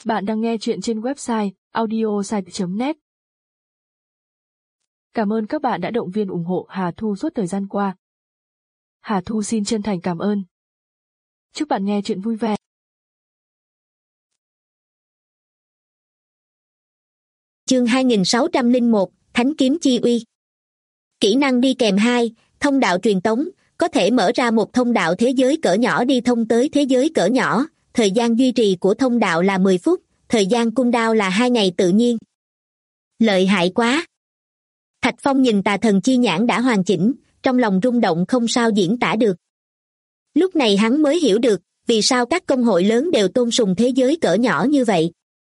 Bạn đang nghe chuyện trên website audiosite.net. Cảm ơn các bạn đã động viên ủng hộ Hà Thu suốt thời gian qua. Hà Thu xin chân thành cảm ơn. Chúc bạn nghe chuyện vui vẻ. Chương 2601, Thánh kiếm chi uy. Kỹ năng đi kèm 2, thông đạo truyền tống, có thể mở ra một thông đạo thế giới cỡ nhỏ đi thông tới thế giới cỡ nhỏ, thời gian duy trì của thông đạo là 10 phút, thời gian cooldown là 2 ngày tự nhiên. Lợi hại quá! Thạch Phong nhìn tà thần chi nhãn đã hoàn chỉnh, trong lòng rung động không sao diễn tả được. Lúc này hắn mới hiểu được, vì sao các công hội lớn đều tôn sùng thế giới cỡ nhỏ như vậy.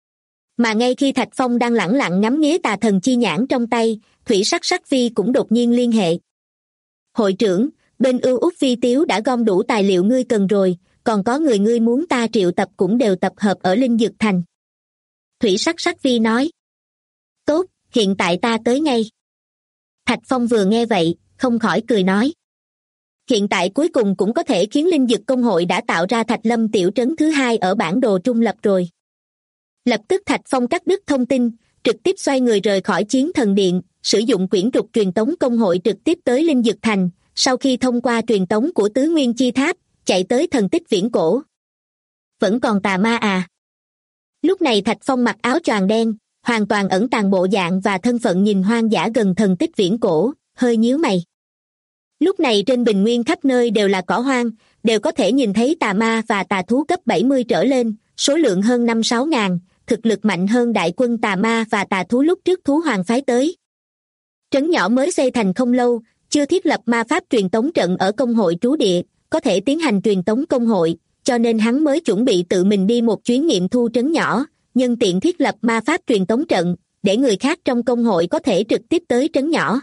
Mà ngay khi Thạch Phong đang lẳng lặng ngắm nghía tà thần chi nhãn trong tay, Thủy Sắc Sắc Phi cũng đột nhiên liên hệ. Hội trưởng, bên Ưu Úc Phi Tiếu đã gom đủ tài liệu ngươi cần rồi, còn có người ngươi muốn ta triệu tập cũng đều tập hợp ở Linh Dược Thành. Thủy Sắc Sắc Phi nói. Tốt, hiện tại ta tới ngay. Thạch Phong vừa nghe vậy, không khỏi cười nói. Hiện tại cuối cùng cũng có thể khiến Linh Dược Công hội đã tạo ra Thạch Lâm tiểu trấn thứ 2 ở bản đồ trung lập rồi. Lập tức Thạch Phong cắt đứt thông tin, trực tiếp xoay người rời khỏi Chiến Thần Điện, sử dụng quyển trục truyền tống công hội trực tiếp tới Linh Dược Thành, sau khi thông qua truyền tống của Tứ Nguyên Chi Tháp, chạy tới thần tích viễn cổ. Vẫn còn tà ma à? Lúc này Thạch Phong mặc áo choàng đen, hoàn toàn ẩn tàng bộ dạng và thân phận nhìn hoang dã gần thần tích viễn cổ, hơi nhíu mày. Lúc này trên bình nguyên khắp nơi đều là cỏ hoang, đều có thể nhìn thấy tà ma và tà thú cấp 70 trở lên, số lượng hơn 5-6 ngàn, thực lực mạnh hơn đại quân tà ma và tà thú lúc trước thú hoàng phái tới. Trấn nhỏ mới xây thành không lâu, chưa thiết lập ma pháp truyền tống trận ở công hội trú địa, có thể tiến hành truyền tống công hội, cho nên hắn mới chuẩn bị tự mình đi một chuyến nghiệm thu trấn nhỏ, nhân tiện thiết lập ma pháp truyền tống trận, để người khác trong công hội có thể trực tiếp tới trấn nhỏ.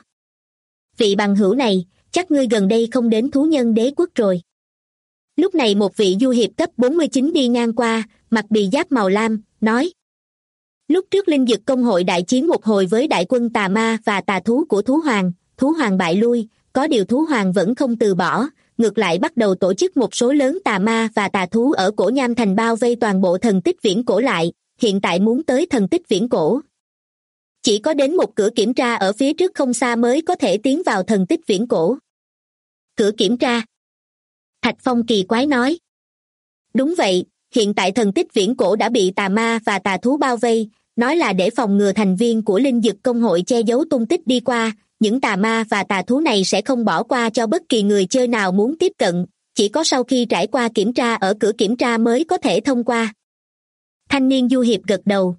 Vị bằng hữu này, chắc ngươi gần đây không đến thú nhân đế quốc rồi. Lúc này một vị du hiệp cấp 49 đi ngang qua, mặc bì giáp màu lam, nói. Lúc trước Linh Dực Công hội đại chiến một hồi với đại quân tà ma và tà thú của thú hoàng bại lui, có điều thú hoàng vẫn không từ bỏ, ngược lại bắt đầu tổ chức một số lớn tà ma và tà thú ở Cổ Nham Thành bao vây toàn bộ thần tích viễn cổ lại, hiện tại muốn tới thần tích viễn cổ. Chỉ có đến một cửa kiểm tra ở phía trước không xa mới có thể tiến vào thần tích viễn cổ. Cửa kiểm tra? Thạch Phong kỳ quái nói. Đúng vậy, hiện tại thần tích viễn cổ đã bị tà ma và tà thú bao vây, nói là để phòng ngừa thành viên của Linh Dực Công hội che giấu tung tích đi qua, những tà ma và tà thú này sẽ không bỏ qua cho bất kỳ người chơi nào muốn tiếp cận, chỉ có sau khi trải qua kiểm tra ở cửa kiểm tra mới có thể thông qua. Thanh niên du hiệp gật đầu.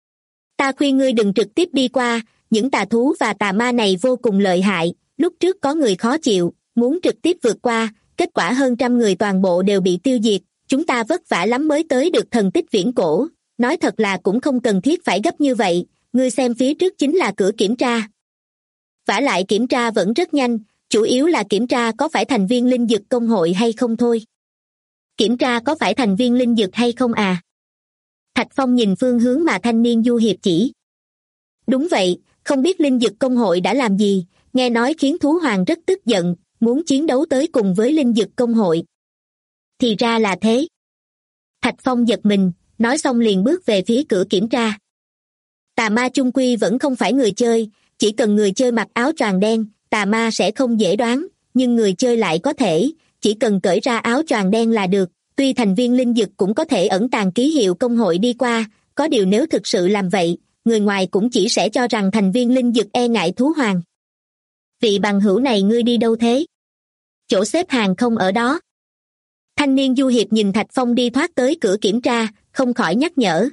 Ta khuyên ngươi đừng trực tiếp đi qua, những tà thú và tà ma này vô cùng lợi hại, lúc trước có người khó chịu, muốn trực tiếp vượt qua, kết quả hơn 100 người toàn bộ đều bị tiêu diệt, chúng ta vất vả lắm mới tới được thần tích viễn cổ, nói thật là cũng không cần thiết phải gấp như vậy, ngươi xem phía trước chính là cửa kiểm tra. Vả lại kiểm tra vẫn rất nhanh, chủ yếu là kiểm tra có phải thành viên Linh Dực Công hội hay không thôi. Kiểm tra có phải thành viên Linh Dực hay không à? Thạch Phong nhìn phương hướng mà thanh niên du hiệp chỉ. Đúng vậy, không biết Linh Dực Công hội đã làm gì, nghe nói khiến thú hoàng rất tức giận, muốn chiến đấu tới cùng với Linh Dực Công hội. Thì ra là thế. Thạch Phong giật mình, nói xong liền bước về phía cửa kiểm tra. Tà ma chung quy vẫn không phải người chơi, chỉ cần người chơi mặc áo choàng đen, tà ma sẽ không dễ đoán, nhưng người chơi lại có thể, chỉ cần cởi ra áo choàng đen là được, tuy thành viên Linh Dực cũng có thể ẩn tàng ký hiệu công hội đi qua, có điều nếu thực sự làm vậy, người ngoài cũng chỉ sẽ cho rằng thành viên Linh Dực e ngại thú hoàng. Vị bằng hữu này ngươi đi đâu thế? Chỗ xếp hàng không ở đó. Thanh niên du hiệp nhìn Thạch Phong đi thoát tới cửa kiểm tra, không khỏi nhắc nhở.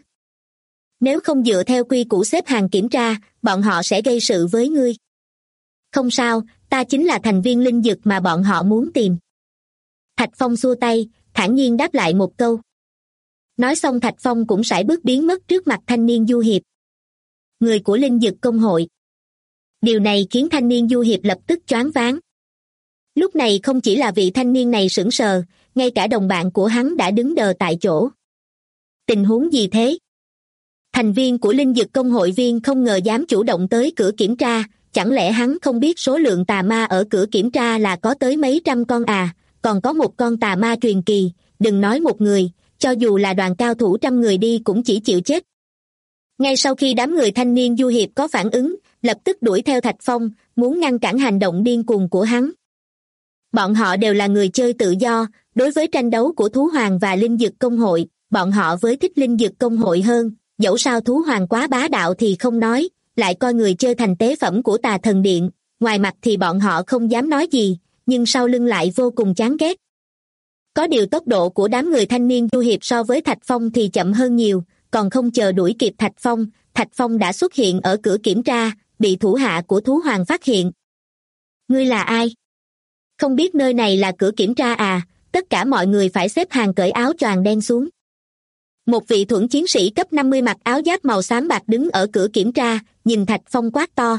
Nếu không dựa theo quy củ xếp hàng kiểm tra, bọn họ sẽ gây sự với ngươi. Không sao, ta chính là thành viên Linh Dực mà bọn họ muốn tìm. Thạch Phong xua tay, thản nhiên đáp lại một câu. Nói xong Thạch Phong cũng sải bước biến mất trước mặt thanh niên du hiệp. Người của Linh Dực Công hội. Điều này khiến thanh niên du hiệp lập tức choáng váng. Lúc này không chỉ là vị thanh niên này sững sờ, ngay cả đồng bạn của hắn đã đứng đờ tại chỗ. Tình huống gì thế? Thành viên của Linh Dực Công hội viên không ngờ dám chủ động tới cửa kiểm tra, chẳng lẽ hắn không biết số lượng tà ma ở cửa kiểm tra là có tới mấy trăm con à, còn có một con tà ma truyền kỳ, đừng nói một người, cho dù là đoàn cao thủ trăm người đi cũng chỉ chịu chết. Ngay sau khi đám người thanh niên du hiệp có phản ứng, lập tức đuổi theo Thạch Phong, muốn ngăn cản hành động điên cuồng của hắn. Bọn họ đều là người chơi tự do, đối với tranh đấu của Thú Hoàng và Linh Dực Công hội, bọn họ với thích Linh Dực Công hội hơn, dẫu sao Thú Hoàng quá bá đạo thì không nói, lại coi người chơi thành tế phẩm của Tà Thần Điện, ngoài mặt thì bọn họ không dám nói gì, nhưng sau lưng lại vô cùng chán ghét. Có điều tốc độ của đám người thanh niên du hiệp so với Thạch Phong thì chậm hơn nhiều, còn không chờ đuổi kịp Thạch Phong đã xuất hiện ở cửa kiểm tra, bị thủ hạ của Thú Hoàng phát hiện. Ngươi là ai? Không biết nơi này là cửa kiểm tra à? Tất cả mọi người phải xếp hàng cởi áo choàng đen xuống. Một vị thuẫn chiến sĩ cấp 50 mặc áo giáp màu xám bạc đứng ở cửa kiểm tra, nhìn Thạch Phong quát to.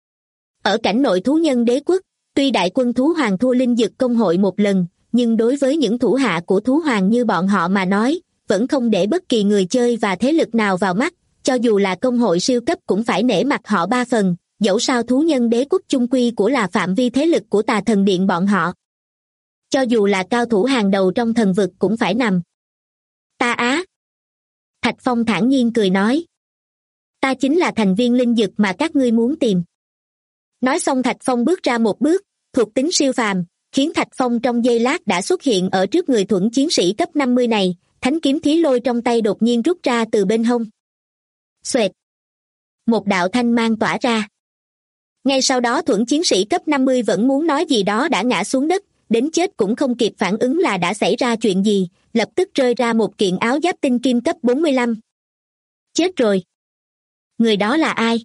Ở cảnh nội thú nhân đế quốc, tuy đại quân Thú Hoàng thua Linh Dực Công hội một lần, nhưng đối với những thủ hạ của Thú Hoàng như bọn họ mà nói, vẫn không để bất kỳ người chơi và thế lực nào vào mắt, cho dù là công hội siêu cấp cũng phải nể mặt họ ba phần, dẫu sao thú nhân đế quốc chung quy của là phạm vi thế lực của Tà Thần Điện bọn họ. Cho dù là cao thủ hàng đầu trong thần vực cũng phải nằm. Ta á. Thạch Phong thản nhiên cười nói. Ta chính là thành viên linh dực mà các ngươi muốn tìm. Nói xong Thạch Phong bước ra một bước, thuộc tính siêu phàm, khiến Thạch Phong trong giây lát đã xuất hiện ở trước người thuẫn chiến sĩ cấp 50 này, thánh kiếm thí lôi trong tay đột nhiên rút ra từ bên hông. Xoẹt. Một đạo thanh mang tỏa ra. Ngay sau đó thuẫn chiến sĩ cấp 50 vẫn muốn nói gì đó đã ngã xuống đất, đến chết cũng không kịp phản ứng là đã xảy ra chuyện gì, lập tức rơi ra một kiện áo giáp tinh kim cấp 45. Chết rồi. Người đó là ai?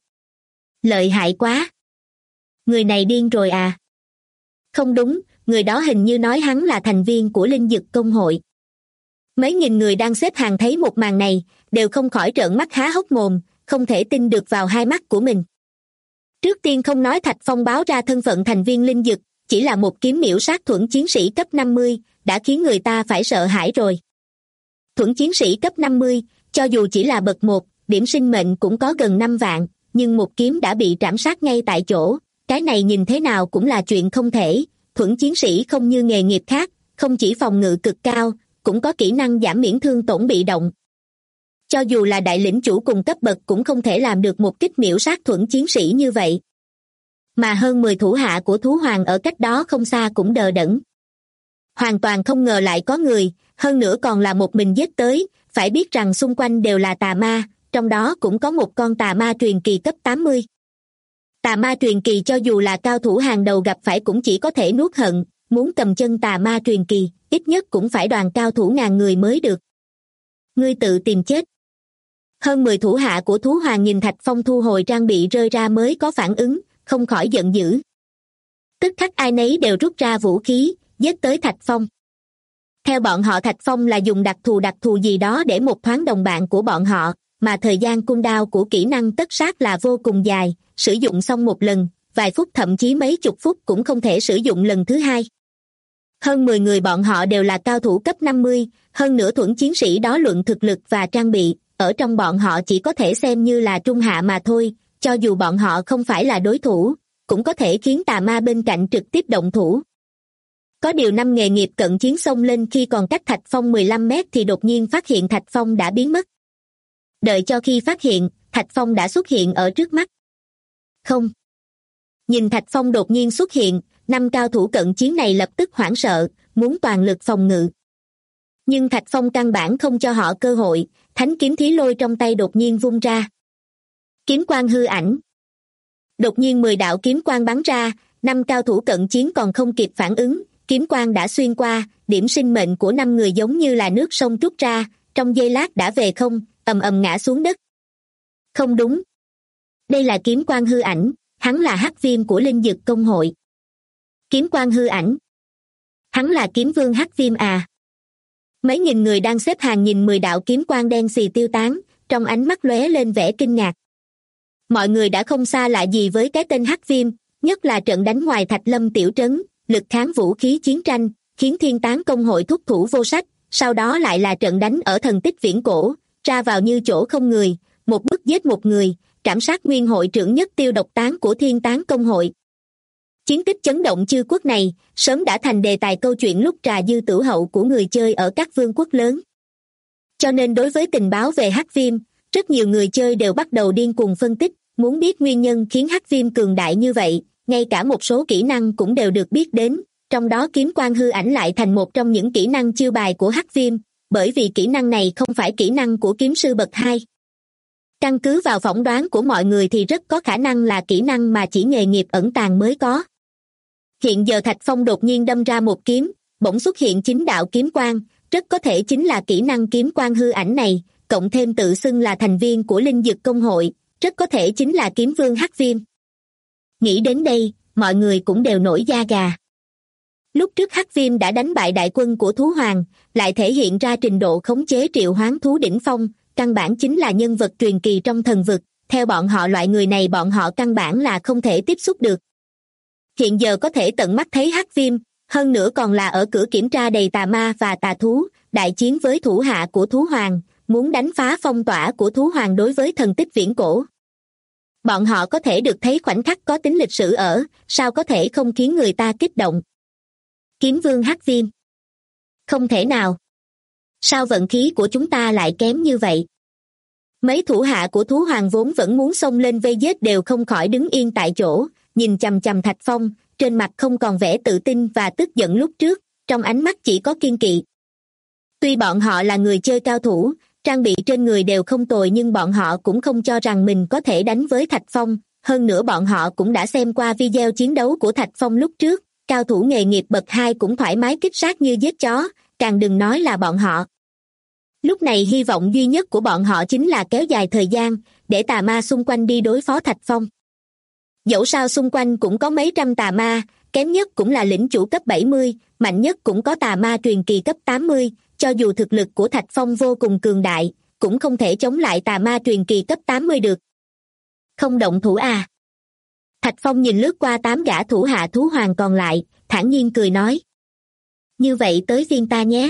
Lợi hại quá. Người này điên rồi à? Không đúng, người đó hình như nói hắn là thành viên của Linh Dực Công hội. Mấy nghìn người đang xếp hàng thấy một màn này, đều không khỏi trợn mắt há hốc mồm, không thể tin được vào hai mắt của mình. Trước tiên không nói Thạch Phong báo ra thân phận thành viên Linh Dực, chỉ là một kiếm miểu sát thuẫn chiến sĩ cấp 50, đã khiến người ta phải sợ hãi rồi. Thuẫn chiến sĩ cấp 50, cho dù chỉ là bậc 1, điểm sinh mệnh cũng có gần 5 vạn, nhưng một kiếm đã bị trảm sát ngay tại chỗ, cái này nhìn thế nào cũng là chuyện không thể. Thuẫn chiến sĩ không như nghề nghiệp khác, không chỉ phòng ngự cực cao, cũng có kỹ năng giảm miễn thương tổn bị động. Cho dù là đại lĩnh chủ cùng cấp bậc cũng không thể làm được một kích miểu sát thuẫn chiến sĩ như vậy. Mà hơn 10 thủ hạ của Thú Hoàng ở cách đó không xa cũng đờ đẫn. Hoàn toàn không ngờ lại có người, hơn nữa còn là một mình giết tới, phải biết rằng xung quanh đều là tà ma, trong đó cũng có một con tà ma truyền kỳ cấp 80. Tà ma truyền kỳ cho dù là cao thủ hàng đầu gặp phải cũng chỉ có thể nuốt hận, muốn cầm chân tà ma truyền kỳ, ít nhất cũng phải đoàn cao thủ ngàn người mới được. Ngươi tự tìm chết. Hơn 10 thủ hạ của Thú Hoàng nhìn Thạch Phong thu hồi trang bị rơi ra mới có phản ứng, không khỏi giận dữ. Tức khắc ai nấy đều rút ra vũ khí, giết tới Thạch Phong. Theo bọn họ Thạch Phong là dùng đặc thù gì đó để một thoáng đồng bạn của bọn họ, mà thời gian cooldown của kỹ năng tất sát là vô cùng dài, sử dụng xong một lần, vài phút thậm chí mấy chục phút cũng không thể sử dụng lần thứ hai. Hơn 10 người bọn họ đều là cao thủ cấp 50, hơn nữa thuẫn chiến sĩ đó luận thực lực và trang bị, ở trong bọn họ chỉ có thể xem như là trung hạ mà thôi, cho dù bọn họ không phải là đối thủ, cũng có thể khiến tà ma bên cạnh trực tiếp động thủ. Có điều năm nghề nghiệp cận chiến xông lên khi còn cách Thạch Phong 15 mét thì đột nhiên phát hiện Thạch Phong đã biến mất. Đợi cho khi phát hiện, Thạch Phong đã xuất hiện ở trước mắt. Không. Nhìn Thạch Phong đột nhiên xuất hiện, 5 cao thủ cận chiến này lập tức hoảng sợ, muốn toàn lực phòng ngự. Nhưng Thạch Phong căn bản không cho họ cơ hội, thánh kiếm thí lôi trong tay đột nhiên vung ra. Kiếm quang hư ảnh. Đột nhiên 10 đạo kiếm quang bắn ra, 5 cao thủ cận chiến còn không kịp phản ứng, kiếm quang đã xuyên qua, điểm sinh mệnh của 5 người giống như là nước sông trút ra, trong giây lát đã về không, ầm ầm ngã xuống đất. Không đúng. Đây là kiếm quang hư ảnh, hắn là hắc viêm của Linh Dực Công hội. Kiếm quang hư ảnh. Hắn là kiếm vương hắc viêm à. Mấy nghìn người đang xếp hàng nhìn 10 đạo kiếm quang đen xì tiêu tán, trong ánh mắt lóe lên vẻ kinh ngạc. Mọi người đã không xa lạ gì với cái tên hắc viêm, nhất là trận đánh ngoài Thạch Lâm tiểu trấn, lực kháng vũ khí chiến tranh, khiến Thiên Tán Công hội thúc thủ vô sách, sau đó lại là trận đánh ở thần tích viễn cổ, ra vào như chỗ không người, một bức giết một người, trảm sát nguyên hội trưởng nhất tiêu độc tán của Thiên Tán Công hội. Chiến tích chấn động chư quốc này, sớm đã thành đề tài câu chuyện lúc trà dư tửu hậu của người chơi ở các vương quốc lớn. Cho nên đối với tình báo về hắc viêm, rất nhiều người chơi đều bắt đầu điên cuồng phân tích, muốn biết nguyên nhân khiến hắc viêm cường đại như vậy, ngay cả một số kỹ năng cũng đều được biết đến, trong đó kiếm quang hư ảnh lại thành một trong những kỹ năng chiêu bài của hắc viêm, bởi vì kỹ năng này không phải kỹ năng của kiếm sư bậc 2. Căn cứ vào phỏng đoán của mọi người thì rất có khả năng là kỹ năng mà chỉ nghề nghiệp ẩn tàng mới có. Hiện giờ Thạch Phong đột nhiên đâm ra một kiếm, bỗng xuất hiện 9 đạo kiếm quang, rất có thể chính là kỹ năng kiếm quang hư ảnh này, cộng thêm tự xưng là thành viên của Linh Dực Công hội, rất có thể chính là kiếm vương hắc viêm. Nghĩ đến đây, mọi người cũng đều nổi da gà. Lúc trước hắc viêm đã đánh bại đại quân của thú hoàng, lại thể hiện ra trình độ khống chế triệu hoán thú đỉnh phong, căn bản chính là nhân vật truyền kỳ trong thần vực, theo bọn họ loại người này bọn họ căn bản là không thể tiếp xúc được. Hiện giờ có thể tận mắt thấy hắc viêm, hơn nữa còn là ở cửa kiểm tra đầy tà ma và tà thú, đại chiến với thủ hạ của thú hoàng, muốn đánh phá phong tỏa của thú hoàng đối với thần tích viễn cổ. Bọn họ có thể được thấy khoảnh khắc có tính lịch sử ở, sao có thể không khiến người ta kích động. Kiếm vương hắc viêm. Không thể nào. Sao vận khí của chúng ta lại kém như vậy? Mấy thủ hạ của thú hoàng vốn vẫn muốn xông lên vây giết đều không khỏi đứng yên tại chỗ, nhìn chằm chằm Thạch Phong, trên mặt không còn vẻ tự tin và tức giận lúc trước, trong ánh mắt chỉ có kiên kỵ. Tuy bọn họ là người chơi cao thủ, trang bị trên người đều không tồi nhưng bọn họ cũng không cho rằng mình có thể đánh với Thạch Phong, hơn nữa bọn họ cũng đã xem qua video chiến đấu của Thạch Phong lúc trước, cao thủ nghề nghiệp bậc 2 cũng thoải mái kích sát như giết chó, càng đừng nói là bọn họ. Lúc này hy vọng duy nhất của bọn họ chính là kéo dài thời gian, để tà ma xung quanh đi đối phó Thạch Phong. Dẫu sao xung quanh cũng có mấy trăm tà ma, kém nhất cũng là lĩnh chủ cấp 70, mạnh nhất cũng có tà ma truyền kỳ cấp 80, cho dù thực lực của Thạch Phong vô cùng cường đại, cũng không thể chống lại tà ma truyền kỳ cấp 80 được. Không động thủ à? Thạch Phong nhìn lướt qua 8 gã thủ hạ thú hoàng còn lại, thản nhiên cười nói. Như vậy tới phiên ta nhé.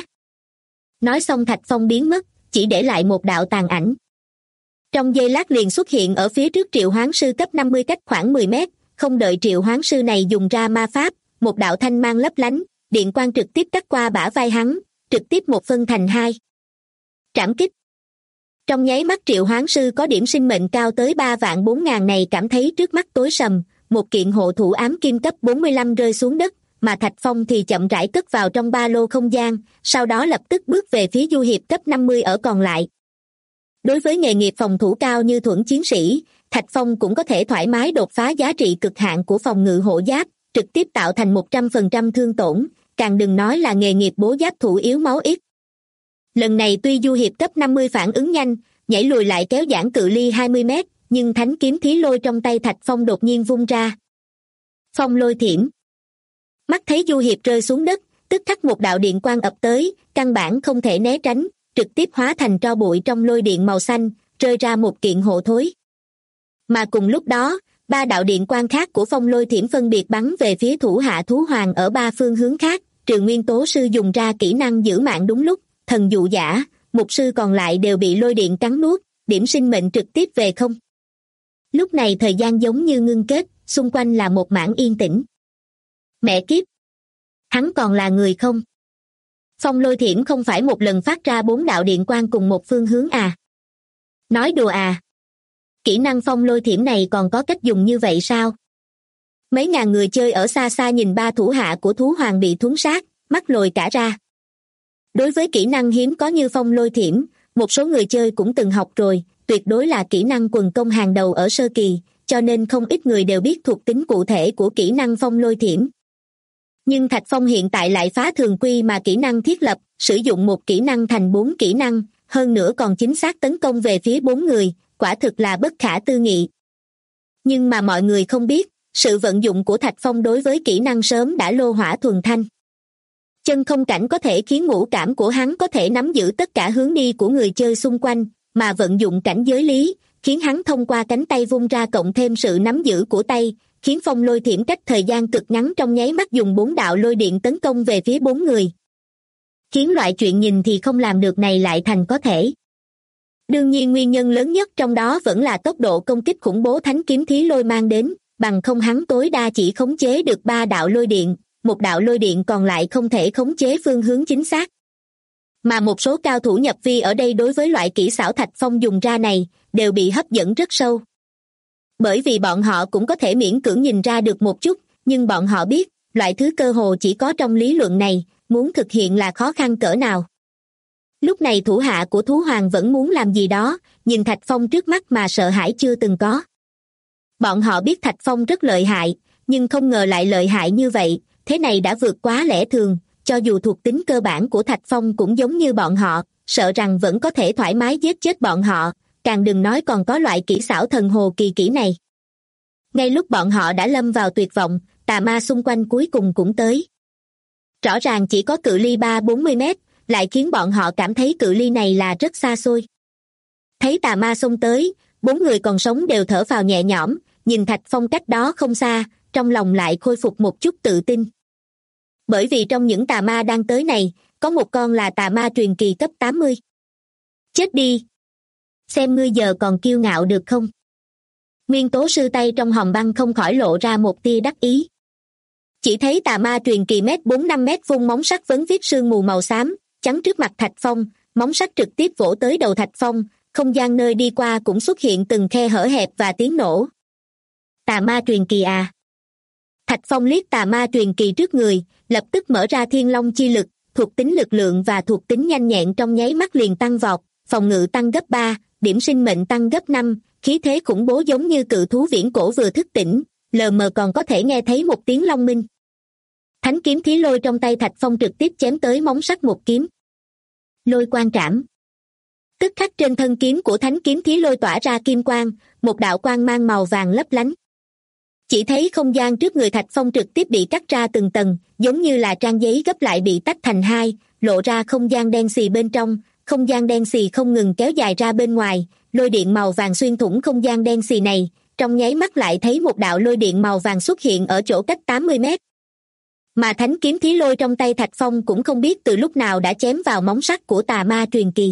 Nói xong Thạch Phong biến mất, chỉ để lại một đạo tàn ảnh. Trong giây lát liền xuất hiện ở phía trước triệu hoán sư cấp 50 cách khoảng 10 mét, không đợi triệu hoán sư này dùng ra ma pháp, một đạo thanh mang lấp lánh, điện quang trực tiếp cắt qua bả vai hắn, trực tiếp một phân thành hai. Trảm kích. Trong nháy mắt triệu hoán sư có điểm sinh mệnh cao tới 3.400.000 này cảm thấy trước mắt tối sầm, một kiện hộ thủ ám kim cấp 45 rơi xuống đất, mà Thạch Phong thì chậm rãi cất vào trong ba lô không gian, sau đó lập tức bước về phía du hiệp cấp 50 ở còn lại. Đối với nghề nghiệp phòng thủ cao như thuẫn chiến sĩ, Thạch Phong cũng có thể thoải mái đột phá giá trị cực hạn của phòng ngự hộ giáp, trực tiếp tạo thành 100% thương tổn, càng đừng nói là nghề nghiệp bố giáp thủ yếu máu ít. Lần này tuy du hiệp cấp 50 phản ứng nhanh, nhảy lùi lại kéo giãn cự ly 20 mét, nhưng thánh kiếm thí lôi trong tay Thạch Phong đột nhiên vung ra. Phong lôi thiểm. Mắt thấy du hiệp rơi xuống đất, tức khắc một đạo điện quang ập tới, căn bản không thể né tránh, trực tiếp hóa thành tro bụi trong lôi điện màu xanh, rơi ra một kiện hộ thối. Mà cùng lúc đó, 3 đạo điện quang khác của phong lôi thiểm phân biệt bắn về phía thủ hạ thú hoàng ở 3 phương hướng khác, trừ nguyên tố sư dùng ra kỹ năng giữ mạng đúng lúc, thần dụ giả, mục sư còn lại đều bị lôi điện cắn nuốt, điểm sinh mệnh trực tiếp về không. Lúc này thời gian giống như ngưng kết, xung quanh là một mảng yên tĩnh. Mẹ kiếp! Hắn còn là người không? Phong lôi thiểm không phải một lần phát ra 4 đạo điện quang cùng một phương hướng à? Nói đùa à? Kỹ năng phong lôi thiểm này còn có cách dùng như vậy sao? Mấy ngàn người chơi ở xa xa nhìn 3 thủ hạ của thú hoàng bị thuấn sát, mắt lồi cả ra. Đối với kỹ năng hiếm có như phong lôi thiểm, một số người chơi cũng từng học rồi, tuyệt đối là kỹ năng quần công hàng đầu ở sơ kỳ, cho nên không ít người đều biết thuộc tính cụ thể của kỹ năng phong lôi thiểm. Nhưng Thạch Phong hiện tại lại phá thường quy mà kỹ năng thiết lập, sử dụng một kỹ năng thành 4 kỹ năng, hơn nữa còn chính xác tấn công về phía 4 người, quả thực là bất khả tư nghị. Nhưng mà mọi người không biết, sự vận dụng của Thạch Phong đối với kỹ năng sớm đã lô hỏa thuần thanh. Chân không cảnh có thể khiến ngũ cảm của hắn có thể nắm giữ tất cả hướng đi của người chơi xung quanh, mà vận dụng cảnh giới lý, khiến hắn thông qua cánh tay vung ra cộng thêm sự nắm giữ của tay, khiến phong lôi thiểm cách thời gian cực ngắn trong nháy mắt dùng 4 đạo lôi điện tấn công về phía 4 người. Khiến loại chuyện nhìn thì không làm được này lại thành có thể. Đương nhiên nguyên nhân lớn nhất trong đó vẫn là tốc độ công kích khủng bố thánh kiếm thí lôi mang đến, bằng không hắn tối đa chỉ khống chế được 3 đạo lôi điện, một đạo lôi điện còn lại không thể khống chế phương hướng chính xác. Mà một số cao thủ nhập vi ở đây đối với loại kỹ xảo Thạch Phong dùng ra này đều bị hấp dẫn rất sâu. Bởi vì bọn họ cũng có thể miễn cưỡng nhìn ra được một chút, nhưng bọn họ biết, loại thứ cơ hồ chỉ có trong lý luận này, muốn thực hiện là khó khăn cỡ nào. Lúc này thủ hạ của Thú Hoàng vẫn muốn làm gì đó, nhìn Thạch Phong trước mắt mà sợ hãi chưa từng có. Bọn họ biết Thạch Phong rất lợi hại, nhưng không ngờ lại lợi hại như vậy, thế này đã vượt quá lẽ thường, cho dù thuộc tính cơ bản của Thạch Phong cũng giống như bọn họ, sợ rằng vẫn có thể thoải mái giết chết bọn họ, càng đừng nói còn có loại kỹ xảo thần hồ kỳ kỹ này. Ngay lúc bọn họ đã lâm vào tuyệt vọng, tà ma xung quanh cuối cùng cũng tới. Rõ ràng chỉ có cự ly 30-40 mét, lại khiến bọn họ cảm thấy cự ly này là rất xa xôi. Thấy tà ma xông tới, 4 người còn sống đều thở phào nhẹ nhõm, nhìn Thạch Phong cách đó không xa, trong lòng lại khôi phục một chút tự tin. Bởi vì trong những tà ma đang tới này, có một con là tà ma truyền kỳ cấp 80. Chết đi! Xem ngươi giờ còn kiêu ngạo được không? Nguyên tố sư tay trong hòm băng không khỏi lộ ra một tia đắc ý. Chỉ thấy tà ma truyền kỳ 4-5 mét vung móng sắt vấn vít sương mù màu xám, chắn trước mặt Thạch Phong, móng sắt trực tiếp vỗ tới đầu Thạch Phong, không gian nơi đi qua cũng xuất hiện từng khe hở hẹp và tiếng nổ. Tà ma truyền kỳ à? Thạch Phong liếc tà ma truyền kỳ trước người, lập tức mở ra thiên long chi lực, thuộc tính lực lượng và thuộc tính nhanh nhẹn trong nháy mắt liền tăng vọt, phòng ngự tăng gấp 3, điểm sinh mệnh tăng gấp 5, khí thế khủng bố giống như cự thú viễn cổ vừa thức tỉnh, lờ mờ còn có thể nghe thấy một tiếng long minh. Thánh kiếm thí lôi trong tay Thạch Phong trực tiếp chém tới móng sắt một kiếm. Lôi quang trảm. Tức khắc trên thân kiếm của thánh kiếm thí lôi tỏa ra kim quang, một đạo quang mang màu vàng lấp lánh. Chỉ thấy không gian trước người Thạch Phong trực tiếp bị cắt ra từng tầng, giống như là trang giấy gấp lại bị tách thành hai, lộ ra không gian đen xì bên trong, không gian đen xì không ngừng kéo dài ra bên ngoài, lôi điện màu vàng xuyên thủng không gian đen xì này, trong nháy mắt lại thấy một đạo lôi điện màu vàng xuất hiện ở chỗ cách 80 mét. Mà thánh kiếm thí lôi trong tay Thạch Phong cũng không biết từ lúc nào đã chém vào móng sắt của tà ma truyền kỳ.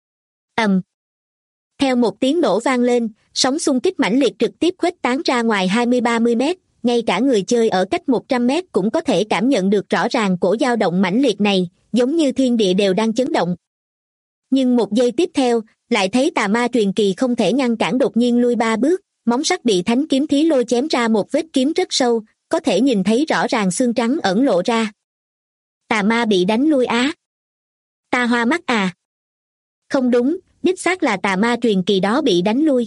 Theo một tiếng nổ vang lên, sóng xung kích mãnh liệt trực tiếp khuếch tán ra ngoài 20-30 mét, ngay cả người chơi ở cách 100 mét cũng có thể cảm nhận được rõ ràng cổ dao động mãnh liệt này, giống như thiên địa đều đang chấn động. Nhưng một giây tiếp theo, lại thấy tà ma truyền kỳ không thể ngăn cản đột nhiên lui 3 bước, móng sắt bị thánh kiếm thí lôi chém ra một vết kiếm rất sâu, có thể nhìn thấy rõ ràng xương trắng ẩn lộ ra. Tà ma bị đánh lui á? Ta hoa mắt à? Không đúng, đích xác là tà ma truyền kỳ đó bị đánh lui.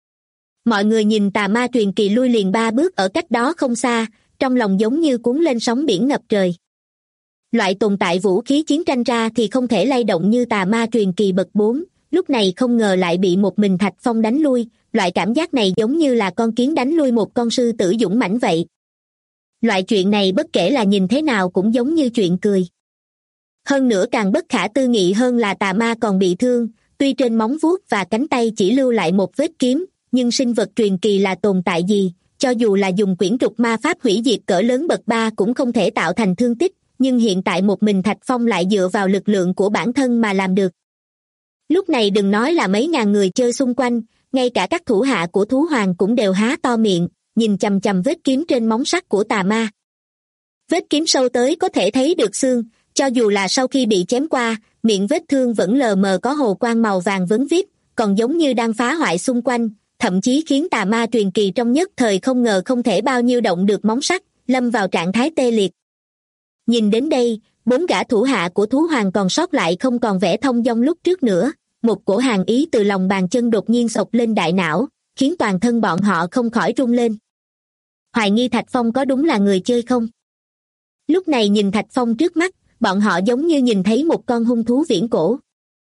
Mọi người nhìn tà ma truyền kỳ lui liền 3 bước ở cách đó không xa, trong lòng giống như cuốn lên sóng biển ngập trời. Loại tồn tại vũ khí chiến tranh ra thì không thể lay động như tà ma truyền kỳ bậc 4, lúc này không ngờ lại bị một mình Thạch Phong đánh lui, loại cảm giác này giống như là con kiến đánh lui một con sư tử dũng mãnh vậy. Loại chuyện này bất kể là nhìn thế nào cũng giống như chuyện cười. Hơn nữa càng bất khả tư nghị hơn là tà ma còn bị thương, tuy trên móng vuốt và cánh tay chỉ lưu lại một vết kiếm, nhưng sinh vật truyền kỳ là tồn tại gì, cho dù là dùng quyển trục ma pháp hủy diệt cỡ lớn bậc 3 cũng không thể tạo thành thương tích, nhưng hiện tại một mình Thạch Phong lại dựa vào lực lượng của bản thân mà làm được. Lúc này đừng nói là mấy ngàn người chơi xung quanh, ngay cả các thủ hạ của Thú Hoàng cũng đều há to miệng, nhìn chằm chằm vết kiếm trên móng sắt của tà ma. Vết kiếm sâu tới có thể thấy được xương, cho dù là sau khi bị chém qua, miệng vết thương vẫn lờ mờ có hồ quang màu vàng vấn vít, còn giống như đang phá hoại xung quanh, thậm chí khiến tà ma truyền kỳ trong nhất thời không ngờ không thể bao nhiêu động được móng sắt, lâm vào trạng thái tê liệt. Nhìn đến đây, 4 gã thủ hạ của Thú Hoàng còn sót lại không còn vẻ thông dong lúc trước nữa, một cổ hàn ý từ lòng bàn chân đột nhiên xộc lên đại não, khiến toàn thân bọn họ không khỏi rung lên. Hoài nghi Thạch Phong có đúng là người chơi không? Lúc này nhìn Thạch Phong trước mắt, bọn họ giống như nhìn thấy một con hung thú viễn cổ.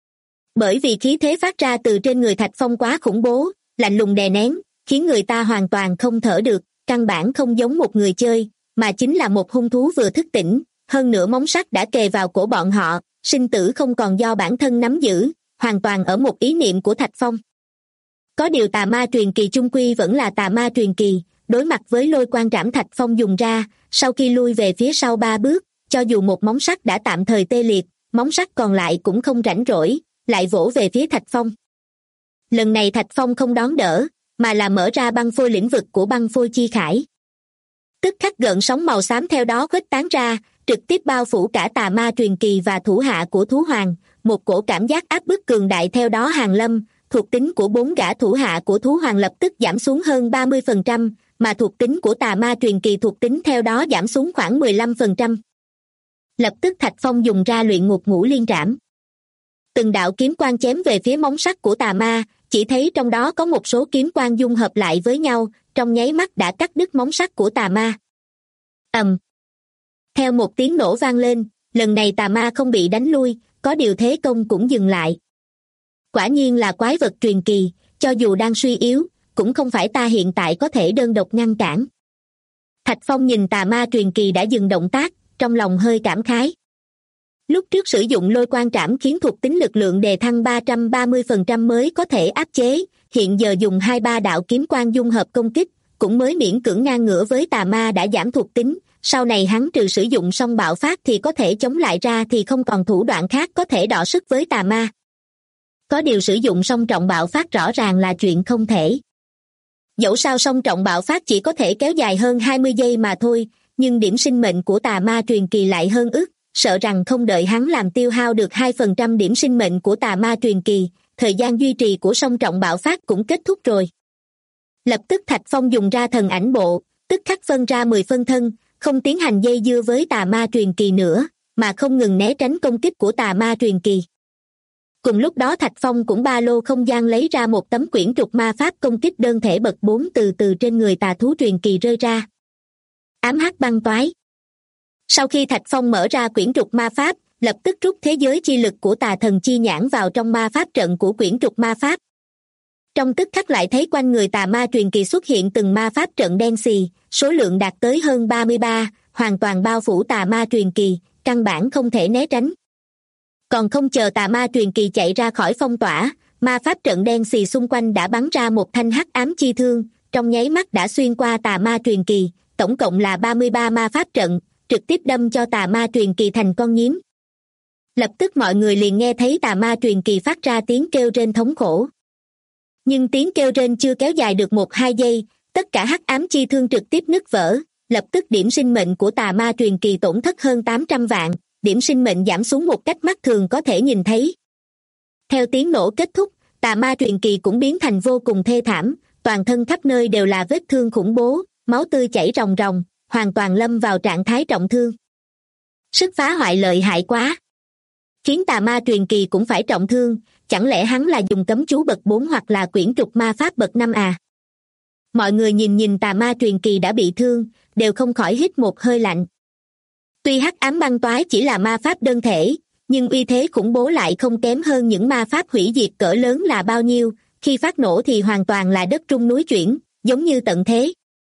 Bởi vì khí thế phát ra từ trên người Thạch Phong quá khủng bố, lạnh lùng đè nén, khiến người ta hoàn toàn không thở được, căn bản không giống một người chơi, mà chính là một hung thú vừa thức tỉnh, hơn nữa móng sắt đã kề vào cổ bọn họ, sinh tử không còn do bản thân nắm giữ, hoàn toàn ở một ý niệm của Thạch Phong. Có điều tà ma truyền kỳ chung quy vẫn là tà ma truyền kỳ, đối mặt với lôi quang trảm Thạch Phong dùng ra, sau khi lui về phía sau 3 bước, cho dù một móng sắt đã tạm thời tê liệt, móng sắt còn lại cũng không rảnh rỗi, lại vỗ về phía Thạch Phong. Lần này Thạch Phong không đón đỡ, mà là mở ra băng phôi lĩnh vực của băng phôi chi khải. Tức khắc gợn sóng màu xám theo đó khuếch tán ra, trực tiếp bao phủ cả tà ma truyền kỳ và thủ hạ của Thú Hoàng, một cổ cảm giác áp bức cường đại theo đó hàng lâm. Thuộc tính của 4 gã thủ hạ của thú hoàng lập tức giảm xuống hơn 30%, mà thuộc tính của tà ma truyền kỳ thuộc tính theo đó giảm xuống khoảng 15%. Lập tức Thạch Phong dùng ra luyện ngục ngũ liên trảm. Từng đạo kiếm quang chém về phía móng sắt của tà ma, chỉ thấy trong đó có một số kiếm quang dung hợp lại với nhau, trong nháy mắt đã cắt đứt móng sắt của tà ma. Theo một tiếng nổ vang lên, lần này tà ma không bị đánh lui, có điều thế công cũng dừng lại. Quả nhiên là quái vật truyền kỳ, cho dù đang suy yếu, cũng không phải ta hiện tại có thể đơn độc ngăn cản. Thạch Phong nhìn tà ma truyền kỳ đã dừng động tác, trong lòng hơi cảm khái. Lúc trước sử dụng lôi quang trảm khiến thuộc tính lực lượng đề thăng 330% mới có thể áp chế, hiện giờ dùng 2-3 đạo kiếm quang dung hợp công kích, cũng mới miễn cưỡng ngang ngửa với tà ma đã giảm thuộc tính. Sau này hắn trừ sử dụng song bạo phát thì có thể chống lại ra thì không còn thủ đoạn khác có thể đọ sức với tà ma. Có điều sử dụng song trọng bạo phát rõ ràng là chuyện không thể. Dẫu sao song trọng bạo phát chỉ có thể kéo dài hơn 20 giây mà thôi, nhưng điểm sinh mệnh của tà ma truyền kỳ lại hơn ức, sợ rằng không đợi hắn làm tiêu hao được 2% điểm sinh mệnh của tà ma truyền kỳ, thời gian duy trì của song trọng bạo phát cũng kết thúc rồi. Lập tức Thạch Phong dùng ra thần ảnh bộ, tức khắc phân ra 10 phân thân, không tiến hành dây dưa với tà ma truyền kỳ nữa, mà không ngừng né tránh công kích của tà ma truyền kỳ. Cùng lúc đó Thạch Phong cũng ba lô không gian lấy ra một tấm quyển trục ma pháp công kích đơn thể bậc 4 từ trên người tà thú truyền kỳ rơi ra. Ám hắc băng toái. Sau khi Thạch Phong mở ra quyển trục ma pháp, lập tức rút thế giới chi lực của tà thần chi nhãn vào trong ma pháp trận của quyển trục ma pháp. Trong tức khắc lại thấy quanh người tà ma truyền kỳ xuất hiện từng ma pháp trận đen xì, số lượng đạt tới hơn 33, hoàn toàn bao phủ tà ma truyền kỳ, căn bản không thể né tránh. Còn không chờ tà ma truyền kỳ chạy ra khỏi phong tỏa, ma pháp trận đen xì xung quanh đã bắn ra một thanh hắc ám chi thương, trong nháy mắt đã xuyên qua tà ma truyền kỳ, tổng cộng là 33 ma pháp trận, trực tiếp đâm cho tà ma truyền kỳ thành con nhím. Lập tức mọi người liền nghe thấy tà ma truyền kỳ phát ra tiếng kêu rên thống khổ. Nhưng tiếng kêu rên chưa kéo dài được 1-2 giây, tất cả hắc ám chi thương trực tiếp nứt vỡ, lập tức điểm sinh mệnh của tà ma truyền kỳ tổn thất hơn 800 vạn, điểm sinh mệnh giảm xuống một cách mắt thường có thể nhìn thấy. Theo tiếng nổ kết thúc, tà ma truyền kỳ cũng biến thành vô cùng thê thảm, toàn thân khắp nơi đều là vết thương khủng bố, máu tươi chảy ròng ròng, hoàn toàn lâm vào trạng thái trọng thương. Sức phá hoại lợi hại quá. Khiến tà ma truyền kỳ cũng phải trọng thương, chẳng lẽ hắn là dùng cấm chú bậc 4 hoặc là quyển trục ma pháp bậc 5 à? Mọi người nhìn tà ma truyền kỳ đã bị thương, đều không khỏi hít một hơi lạnh. Tuy hắc ám băng toái chỉ là ma pháp đơn thể, nhưng uy thế khủng bố lại không kém hơn những ma pháp hủy diệt cỡ lớn là bao nhiêu, khi phát nổ thì hoàn toàn là đất rung núi chuyển, giống như tận thế.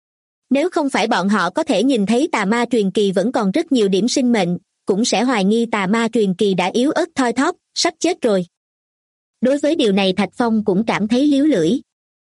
Nếu không phải bọn họ có thể nhìn thấy tà ma truyền kỳ vẫn còn rất nhiều điểm sinh mệnh, cũng sẽ hoài nghi tà ma truyền kỳ đã yếu ớt thoi thóp, sắp chết rồi. Đối với điều này Thạch Phong cũng cảm thấy líu lưỡi.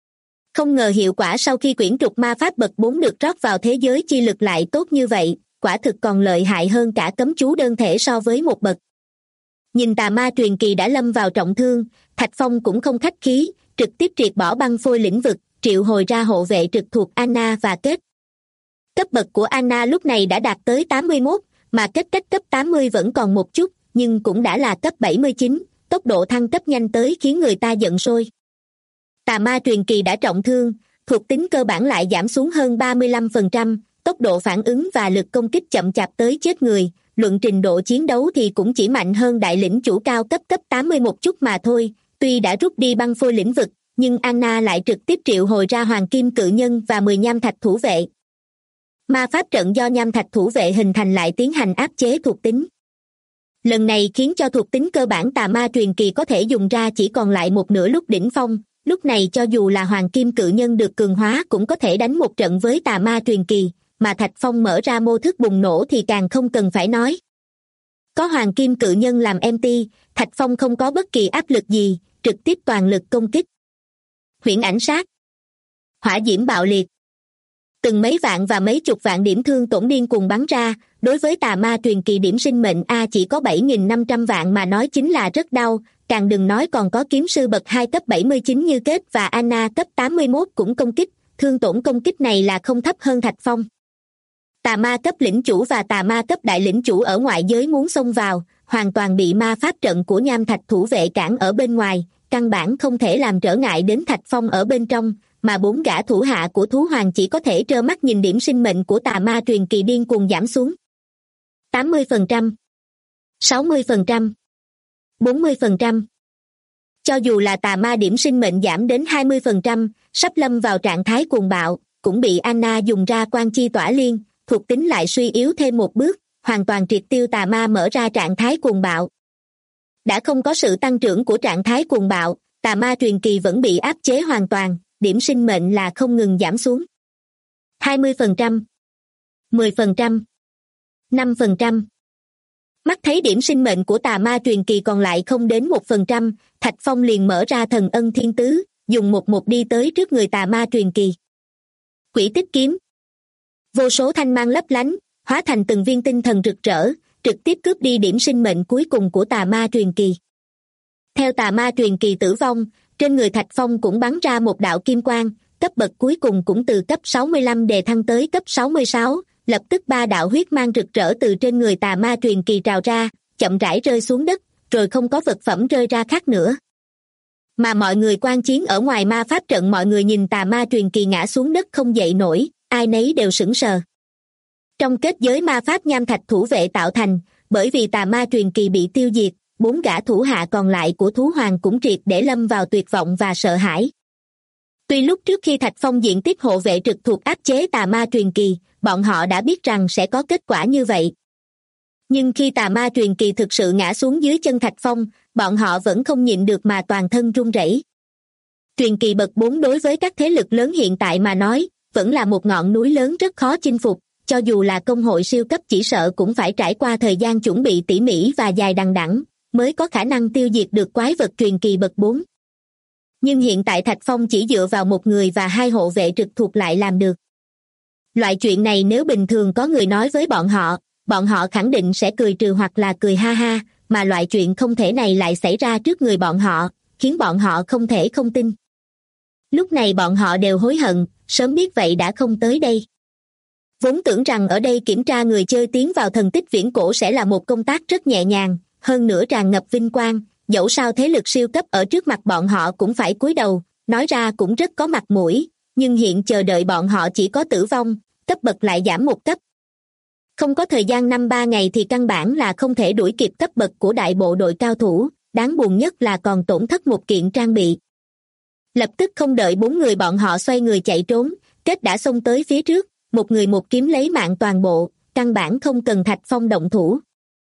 Không ngờ hiệu quả sau khi quyển trục ma pháp bậc 4 được rót vào thế giới chi lực lại tốt như vậy, quả thực còn lợi hại hơn cả cấm chú đơn thể so với một bậc. Nhìn tà ma truyền kỳ đã lâm vào trọng thương, Thạch Phong cũng không khách khí, trực tiếp triệt bỏ băng phôi lĩnh vực, triệu hồi ra hộ vệ trực thuộc Anna và Kết. Cấp bậc của Anna lúc này đã đạt tới 81, mà Kết cách cấp 80 vẫn còn một chút, nhưng cũng đã là cấp 79, tốc độ thăng cấp nhanh tới khiến người ta giận sôi. Tà ma truyền kỳ đã trọng thương, thuộc tính cơ bản lại giảm xuống hơn 35%, tốc độ phản ứng và lực công kích chậm chạp tới chết người, luận trình độ chiến đấu thì cũng chỉ mạnh hơn đại lĩnh chủ cao cấp 80 một chút mà thôi. Tuy đã rút đi băng phôi lĩnh vực, nhưng Anna lại trực tiếp triệu hồi ra hoàng kim cự nhân và 10 nham thạch thủ vệ. Ma pháp trận do nham thạch thủ vệ hình thành lại tiến hành áp chế thuộc tính. Lần này khiến cho thuộc tính cơ bản tà ma truyền kỳ có thể dùng ra chỉ còn lại một nửa lúc đỉnh phong, lúc này cho dù là hoàng kim cự nhân được cường hóa cũng có thể đánh một trận với tà ma truyền kỳ, mà Thạch Phong mở ra mô thức bùng nổ thì càng không cần phải nói. Có hoàng kim cự nhân làm MT, Thạch Phong không có bất kỳ áp lực gì, trực tiếp toàn lực công kích. Huyễn ảnh sát, hỏa diễm bạo liệt. Từng mấy vạn và mấy chục vạn điểm thương tổn điên cùng bắn ra, đối với tà ma truyền kỳ điểm sinh mệnh A chỉ có 7.500 vạn mà nói chính là rất đau, càng đừng nói còn có kiếm sư bậc 2 cấp 79 như Kết và Anna cấp 81 cũng công kích, thương tổn công kích này là không thấp hơn Thạch Phong. Tà ma cấp lĩnh chủ và tà ma cấp đại lĩnh chủ ở ngoại giới muốn xông vào, hoàn toàn bị ma pháp trận của nham thạch thủ vệ cản ở bên ngoài, căn bản không thể làm trở ngại đến Thạch Phong ở bên trong, mà 4 gã thủ hạ của thú hoàng chỉ có thể trơ mắt nhìn điểm sinh mệnh của tà ma truyền kỳ điên cuồng giảm xuống. 80%, 60%, 40%. Cho dù là tà ma điểm sinh mệnh giảm đến 20%, sắp lâm vào trạng thái cuồng bạo, cũng bị Anna dùng ra quan chi tỏa liên, thuộc tính lại suy yếu thêm một bước, hoàn toàn triệt tiêu tà ma mở ra trạng thái cuồng bạo. Đã không có sự tăng trưởng của trạng thái cuồng bạo, tà ma truyền kỳ vẫn bị áp chế hoàn toàn, điểm sinh mệnh là không ngừng giảm xuống. 20%, 10%, 5%. Mắt thấy điểm sinh mệnh của tà ma truyền kỳ còn lại không đến 1%, Thạch Phong liền mở ra thần ân thiên tứ, dùng một đi tới trước người tà ma truyền kỳ. Quỷ tích kiếm. Vô số thanh mang lấp lánh, hóa thành từng viên tinh thần rực rỡ, trực tiếp cướp đi điểm sinh mệnh cuối cùng của tà ma truyền kỳ. Theo tà ma truyền kỳ tử vong, trên người Thạch Phong cũng bắn ra một đạo kim quang, cấp bậc cuối cùng cũng từ cấp 65 đề thăng tới cấp 66, lập tức 3 đạo huyết mang rực rỡ từ trên người tà ma truyền kỳ trào ra, chậm rãi rơi xuống đất, rồi không có vật phẩm rơi ra khác nữa. Mà mọi người quan chiến ở ngoài ma pháp trận, mọi người nhìn tà ma truyền kỳ ngã xuống đất không dậy nổi, ai nấy đều sững sờ. Trong kết giới ma pháp nham thạch thủ vệ tạo thành, bởi vì tà ma truyền kỳ bị tiêu diệt, 4 gã thủ hạ còn lại của thú hoàng cũng triệt để lâm vào tuyệt vọng và sợ hãi. Tuy lúc trước khi Thạch Phong diện tiếp hộ vệ trực thuộc áp chế tà ma truyền kỳ, bọn họ đã biết rằng sẽ có kết quả như vậy. Nhưng khi tà ma truyền kỳ thực sự ngã xuống dưới chân Thạch Phong, bọn họ vẫn không nhịn được mà toàn thân run rẩy. Truyền kỳ bậc 4 đối với các thế lực lớn hiện tại mà nói, vẫn là một ngọn núi lớn rất khó chinh phục, cho dù là công hội siêu cấp chỉ sợ cũng phải trải qua thời gian chuẩn bị tỉ mỉ và dài đằng đẵng, mới có khả năng tiêu diệt được quái vật truyền kỳ bậc 4. Nhưng hiện tại Thạch Phong chỉ dựa vào một người và 2 hộ vệ trực thuộc lại làm được. Loại chuyện này nếu bình thường có người nói với bọn họ khẳng định sẽ cười trừ hoặc là cười ha ha, mà loại chuyện không thể này lại xảy ra trước người bọn họ, khiến bọn họ không thể không tin. Lúc này bọn họ đều hối hận, sớm biết vậy đã không tới đây. Vốn tưởng rằng ở đây kiểm tra người chơi tiến vào thần tích viễn cổ sẽ là một công tác rất nhẹ nhàng, hơn nữa tràn ngập vinh quang, dẫu sao thế lực siêu cấp ở trước mặt bọn họ cũng phải cúi đầu, nói ra cũng rất có mặt mũi, nhưng hiện chờ đợi bọn họ chỉ có tử vong, cấp bậc lại giảm một cấp. Không có thời gian 5-3 ngày thì căn bản là không thể đuổi kịp cấp bậc của đại bộ đội cao thủ, đáng buồn nhất là còn tổn thất một kiện trang bị. Lập tức không đợi 4 người bọn họ xoay người chạy trốn, Kết đã xông tới phía trước, một người một kiếm lấy mạng toàn bộ, căn bản không cần Thạch Phong động thủ.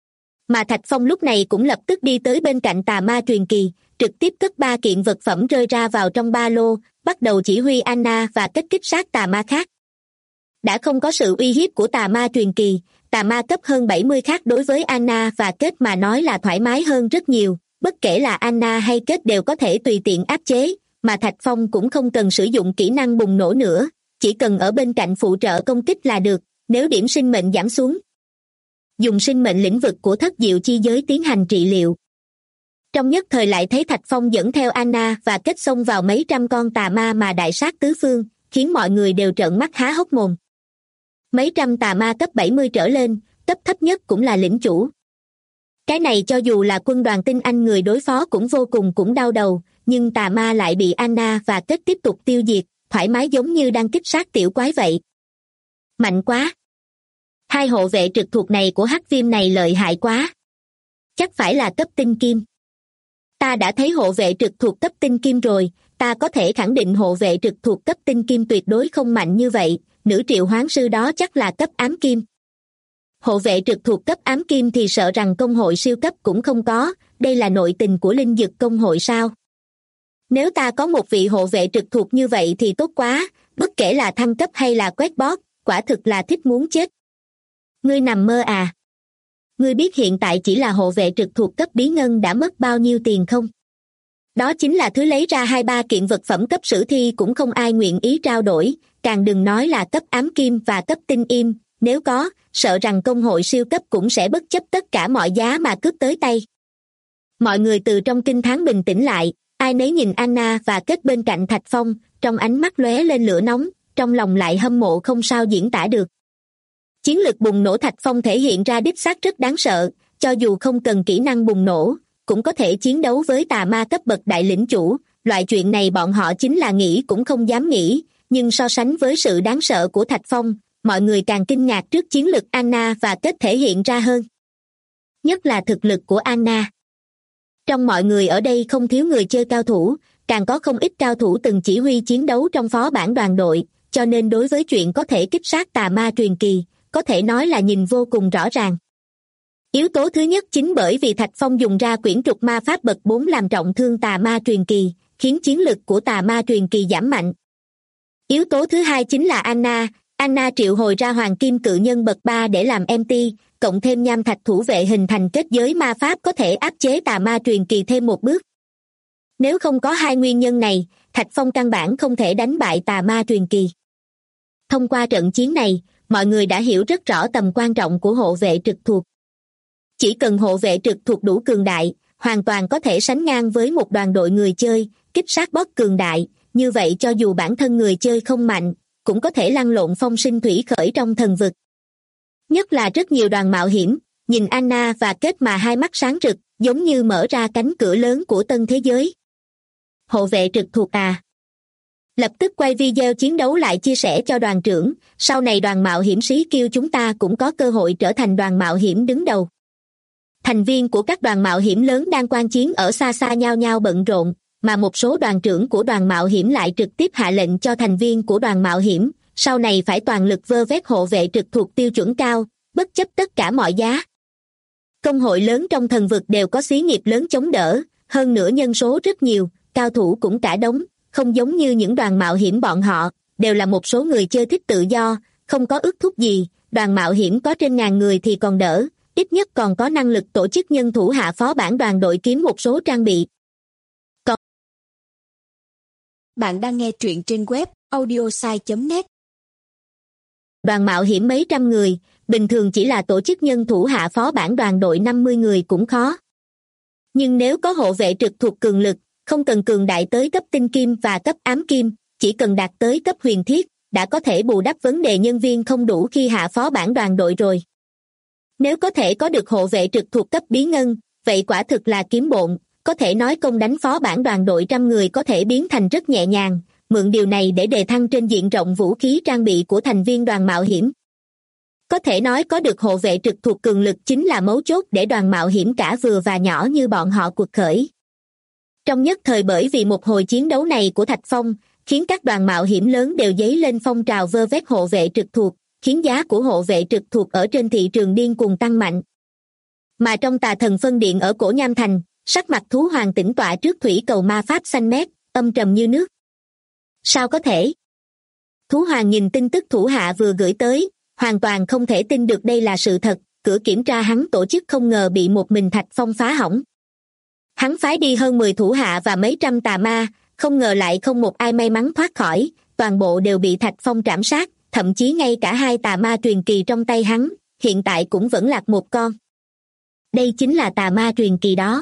Mà Thạch Phong lúc này cũng lập tức đi tới bên cạnh tà ma truyền kỳ, trực tiếp cất 3 kiện vật phẩm rơi ra vào trong ba lô, bắt đầu chỉ huy Anna và Kết kích sát tà ma khác. Đã không có sự uy hiếp của tà ma truyền kỳ, tà ma cấp hơn 70 khác đối với Anna và Kết mà nói là thoải mái hơn rất nhiều, bất kể là Anna hay Kết đều có thể tùy tiện áp chế, mà Thạch Phong cũng không cần sử dụng kỹ năng bùng nổ nữa, chỉ cần ở bên cạnh phụ trợ công kích là được, nếu điểm sinh mệnh giảm xuống. Dùng sinh mệnh lĩnh vực của thất diệu chi giới tiến hành trị liệu. Trong nhất thời lại thấy Thạch Phong dẫn theo Anna và Kết xông vào mấy trăm con tà ma mà đại sát tứ phương, khiến mọi người đều trợn mắt há hốc mồm. Mấy trăm tà ma cấp 70 trở lên, cấp thấp nhất cũng là lĩnh chủ. Cái này cho dù là quân đoàn tinh anh người đối phó cũng vô cùng cũng đau đầu, nhưng tà ma lại bị Anna và Kết tiếp tục tiêu diệt, thoải mái giống như đang kích sát tiểu quái vậy. Mạnh quá! 2 hộ vệ trực thuộc này của Hắc Viêm này lợi hại quá. Chắc phải là cấp tinh kim. Ta đã thấy hộ vệ trực thuộc cấp tinh kim rồi, ta có thể khẳng định hộ vệ trực thuộc cấp tinh kim tuyệt đối không mạnh như vậy, nữ triệu hoán sư đó chắc là cấp ám kim. Hộ vệ trực thuộc cấp ám kim thì sợ rằng công hội siêu cấp cũng không có, đây là nội tình của linh dực công hội sao? Nếu ta có một vị hộ vệ trực thuộc như vậy thì tốt quá, bất kể là thăng cấp hay là quét bot, quả thực là thích muốn chết. Ngươi nằm mơ à? Ngươi biết hiện tại chỉ là hộ vệ trực thuộc cấp bí ngân đã mất bao nhiêu tiền không? Đó chính là thứ lấy ra 2-3 kiện vật phẩm cấp sử thi cũng không ai nguyện ý trao đổi, càng đừng nói là cấp ám kim và cấp tinh im, nếu có, sợ rằng công hội siêu cấp cũng sẽ bất chấp tất cả mọi giá mà cướp tới tay. Mọi người từ trong kinh thán bình tĩnh lại, ai nấy nhìn Anna và Kết bên cạnh Thạch Phong, trong ánh mắt lóe lên lửa nóng, trong lòng lại hâm mộ không sao diễn tả được. Chiến lực bùng nổ Thạch Phong thể hiện ra đích xác rất đáng sợ, cho dù không cần kỹ năng bùng nổ, cũng có thể chiến đấu với tà ma cấp bậc đại lĩnh chủ. Loại chuyện này bọn họ chính là nghĩ cũng không dám nghĩ, nhưng so sánh với sự đáng sợ của Thạch Phong, mọi người càng kinh ngạc trước chiến lực Anna và Kết thể hiện ra hơn. Nhất là thực lực của Anna. Trong mọi người ở đây không thiếu người chơi cao thủ, càng có không ít cao thủ từng chỉ huy chiến đấu trong phó bản đoàn đội, cho nên đối với chuyện có thể kích sát tà ma truyền kỳ, có thể nói là nhìn vô cùng rõ ràng. Yếu tố thứ nhất chính bởi vì Thạch Phong dùng ra quyển trục ma pháp bậc 4 làm trọng thương tà ma truyền kỳ, khiến chiến lực của tà ma truyền kỳ giảm mạnh. Yếu tố thứ hai chính là Anna triệu hồi ra hoàng kim cự nhân bậc 3 để làm MT, cộng thêm nham thạch thủ vệ hình thành kết giới ma pháp có thể áp chế tà ma truyền kỳ thêm một bước. Nếu không có hai nguyên nhân này, Thạch Phong căn bản không thể đánh bại tà ma truyền kỳ. Thông qua trận chiến này, mọi người đã hiểu rất rõ tầm quan trọng của hộ vệ trực thuộc. Chỉ cần hộ vệ trực thuộc đủ cường đại, hoàn toàn có thể sánh ngang với một đoàn đội người chơi, kích sát boss cường đại, như vậy cho dù bản thân người chơi không mạnh, cũng có thể lăn lộn phong sinh thủy khởi trong thần vực. Nhất là rất nhiều đoàn mạo hiểm, nhìn Anna và Kết mà hai mắt sáng rực, giống như mở ra cánh cửa lớn của tân thế giới. Hộ vệ trực thuộc à? Lập tức quay video chiến đấu lại chia sẻ cho đoàn trưởng, sau này đoàn mạo hiểm sĩ kêu chúng ta cũng có cơ hội trở thành đoàn mạo hiểm đứng đầu. Thành viên của các đoàn mạo hiểm lớn đang quan chiến ở xa xa nhao nhao bận rộn, mà một số đoàn trưởng của đoàn mạo hiểm lại trực tiếp hạ lệnh cho thành viên của đoàn mạo hiểm, sau này phải toàn lực vơ vét hộ vệ trực thuộc tiêu chuẩn cao, bất chấp tất cả mọi giá. Công hội lớn trong thần vực đều có xí nghiệp lớn chống đỡ, hơn nữa nhân số rất nhiều, cao thủ cũng cả đống, không giống như những đoàn mạo hiểm bọn họ, đều là một số người chơi thích tự do, không có ước thúc gì, đoàn mạo hiểm có trên 1000 người thì còn đỡ, ít nhất còn có năng lực tổ chức nhân thủ hạ phó bản đoàn đội kiếm một số trang bị. Bạn đang nghe truyện trên web audiosai.net. Đoàn mạo hiểm mấy trăm người, bình thường chỉ là tổ chức nhân thủ hạ phó bản đoàn đội 50 người cũng khó. Nhưng nếu có hộ vệ trực thuộc cường lực, không cần cường đại tới cấp tinh kim và cấp ám kim, chỉ cần đạt tới cấp huyền thiết, đã có thể bù đắp vấn đề nhân viên không đủ khi hạ phó bản đoàn đội rồi. Nếu có thể có được hộ vệ trực thuộc cấp bí ngân, vậy quả thực là kiếm bộn, có thể nói công đánh phó bản đoàn đội 100 người có thể biến thành rất nhẹ nhàng, mượn điều này để đề thăng trên diện rộng vũ khí trang bị của thành viên đoàn mạo hiểm. Có thể nói có được hộ vệ trực thuộc cường lực chính là mấu chốt để đoàn mạo hiểm cả vừa và nhỏ như bọn họ quật khởi. Trong nhất thời bởi vì một hồi chiến đấu này của Thạch Phong, khiến các đoàn mạo hiểm lớn đều dấy lên phong trào vơ vét hộ vệ trực thuộc, khiến giá của hộ vệ trực thuộc ở trên thị trường điên cuồng tăng mạnh. Mà trong Tà Thần Phân Điện ở Cổ Nham Thành, sắc mặt Thú Hoàng tĩnh tọa trước thủy cầu ma pháp xanh mét, âm trầm như nước. Sao có thể? Thú Hoàng nhìn tin tức thủ hạ vừa gửi tới, hoàn toàn không thể tin được đây là sự thật, cửa kiểm tra hắn tổ chức không ngờ bị một mình Thạch Phong phá hỏng. Hắn phái đi hơn 10 thủ hạ và mấy trăm tà ma, không ngờ lại không một ai may mắn thoát khỏi, toàn bộ đều bị Thạch Phong trảm sát, thậm chí ngay cả 2 tà ma truyền kỳ trong tay hắn, hiện tại cũng vẫn lạc một con. Đây chính là tà ma truyền kỳ đó.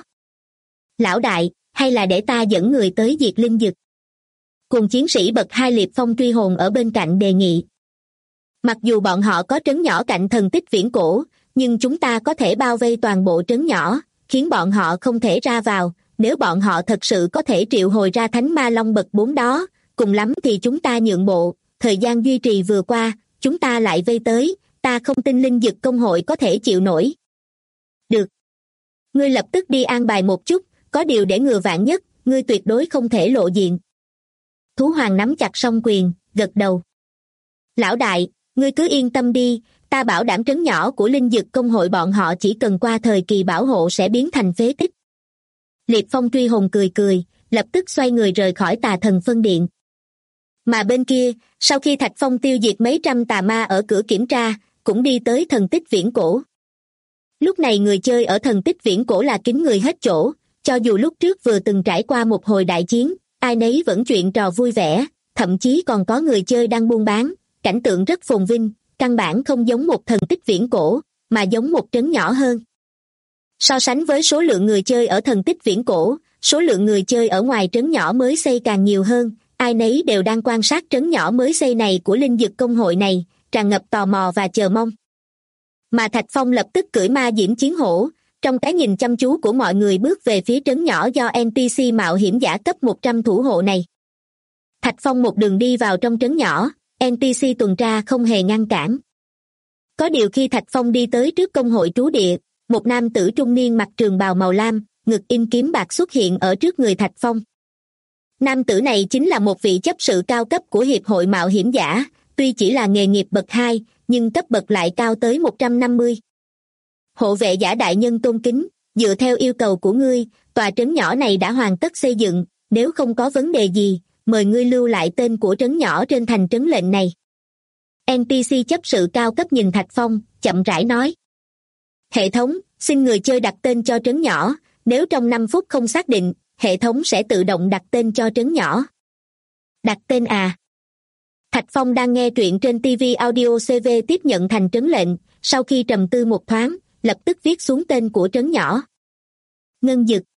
Lão đại, hay là để ta dẫn người tới diệt linh dực? Cùng chiến sĩ bậc 2 Liệp Phong truy hồn ở bên cạnh đề nghị. Mặc dù bọn họ có trấn nhỏ cạnh thần tích viễn cổ, nhưng chúng ta có thể bao vây toàn bộ trấn nhỏ, khiến bọn họ không thể ra vào. Nếu bọn họ thật sự có thể triệu hồi ra thánh ma long bậc 4 đó, cùng lắm thì chúng ta nhượng bộ, thời gian duy trì vừa qua, chúng ta lại vây tới, ta không tin linh dực công hội có thể chịu nổi. Được. Ngươi lập tức đi an bài một chút, có điều để ngừa vạn nhất, ngươi tuyệt đối không thể lộ diện. Thú Hoàng nắm chặt song quyền, gật đầu. Lão đại, ngươi cứ yên tâm đi, ta bảo đảm trấn nhỏ của linh dực công hội bọn họ chỉ cần qua thời kỳ bảo hộ sẽ biến thành phế tích. Liệp Phong truy hồn cười cười, lập tức xoay người rời khỏi Tà Thần Phân Điện. Mà bên kia, sau khi Thạch Phong tiêu diệt mấy trăm tà ma ở cửa kiểm tra, cũng đi tới thần tích viễn cổ. Lúc này người chơi ở thần tích viễn cổ là kín người hết chỗ, cho dù lúc trước vừa từng trải qua một hồi đại chiến, ai nấy vẫn chuyện trò vui vẻ, thậm chí còn có người chơi đang buôn bán, cảnh tượng rất phồn vinh, căn bản không giống một thần tích viễn cổ, mà giống một trấn nhỏ hơn. So sánh với số lượng người chơi ở thần tích viễn cổ, số lượng người chơi ở ngoài trấn nhỏ mới xây càng nhiều hơn, ai nấy đều đang quan sát trấn nhỏ mới xây này của linh dực công hội này, tràn ngập tò mò và chờ mong. Mà Thạch Phong lập tức cưỡi ma diễm chiến hổ, Trong cái nhìn chăm chú của mọi người bước về phía trấn nhỏ do NPC mạo hiểm giả cấp 100 thủ hộ này. Thạch Phong một đường đi vào trong trấn nhỏ, NPC tuần tra không hề ngăn cản. Có điều khi Thạch Phong đi tới trước công hội trú địa, một nam tử trung niên mặc trường bào màu lam, ngực in kiếm bạc xuất hiện ở trước người Thạch Phong. Nam tử này chính là một vị chấp sự cao cấp của Hiệp hội Mạo hiểm giả, tuy chỉ là nghề nghiệp bậc 2, nhưng cấp bậc lại cao tới 150. Hộ vệ giả đại nhân tôn kính, dựa theo yêu cầu của ngươi, tòa trấn nhỏ này đã hoàn tất xây dựng, nếu không có vấn đề gì, mời ngươi lưu lại tên của trấn nhỏ trên thành trấn lệnh này. NPC chấp sự cao cấp nhìn Thạch Phong, chậm rãi nói. Hệ thống, xin người chơi đặt tên cho trấn nhỏ, nếu trong 5 phút không xác định, hệ thống sẽ tự động đặt tên cho trấn nhỏ. Đặt tên à? Thạch Phong đang nghe truyện trên TV Audio CV tiếp nhận thành trấn lệnh, sau khi trầm tư một thoáng, lập tức viết xuống tên của trấn nhỏ. Ngân Dực.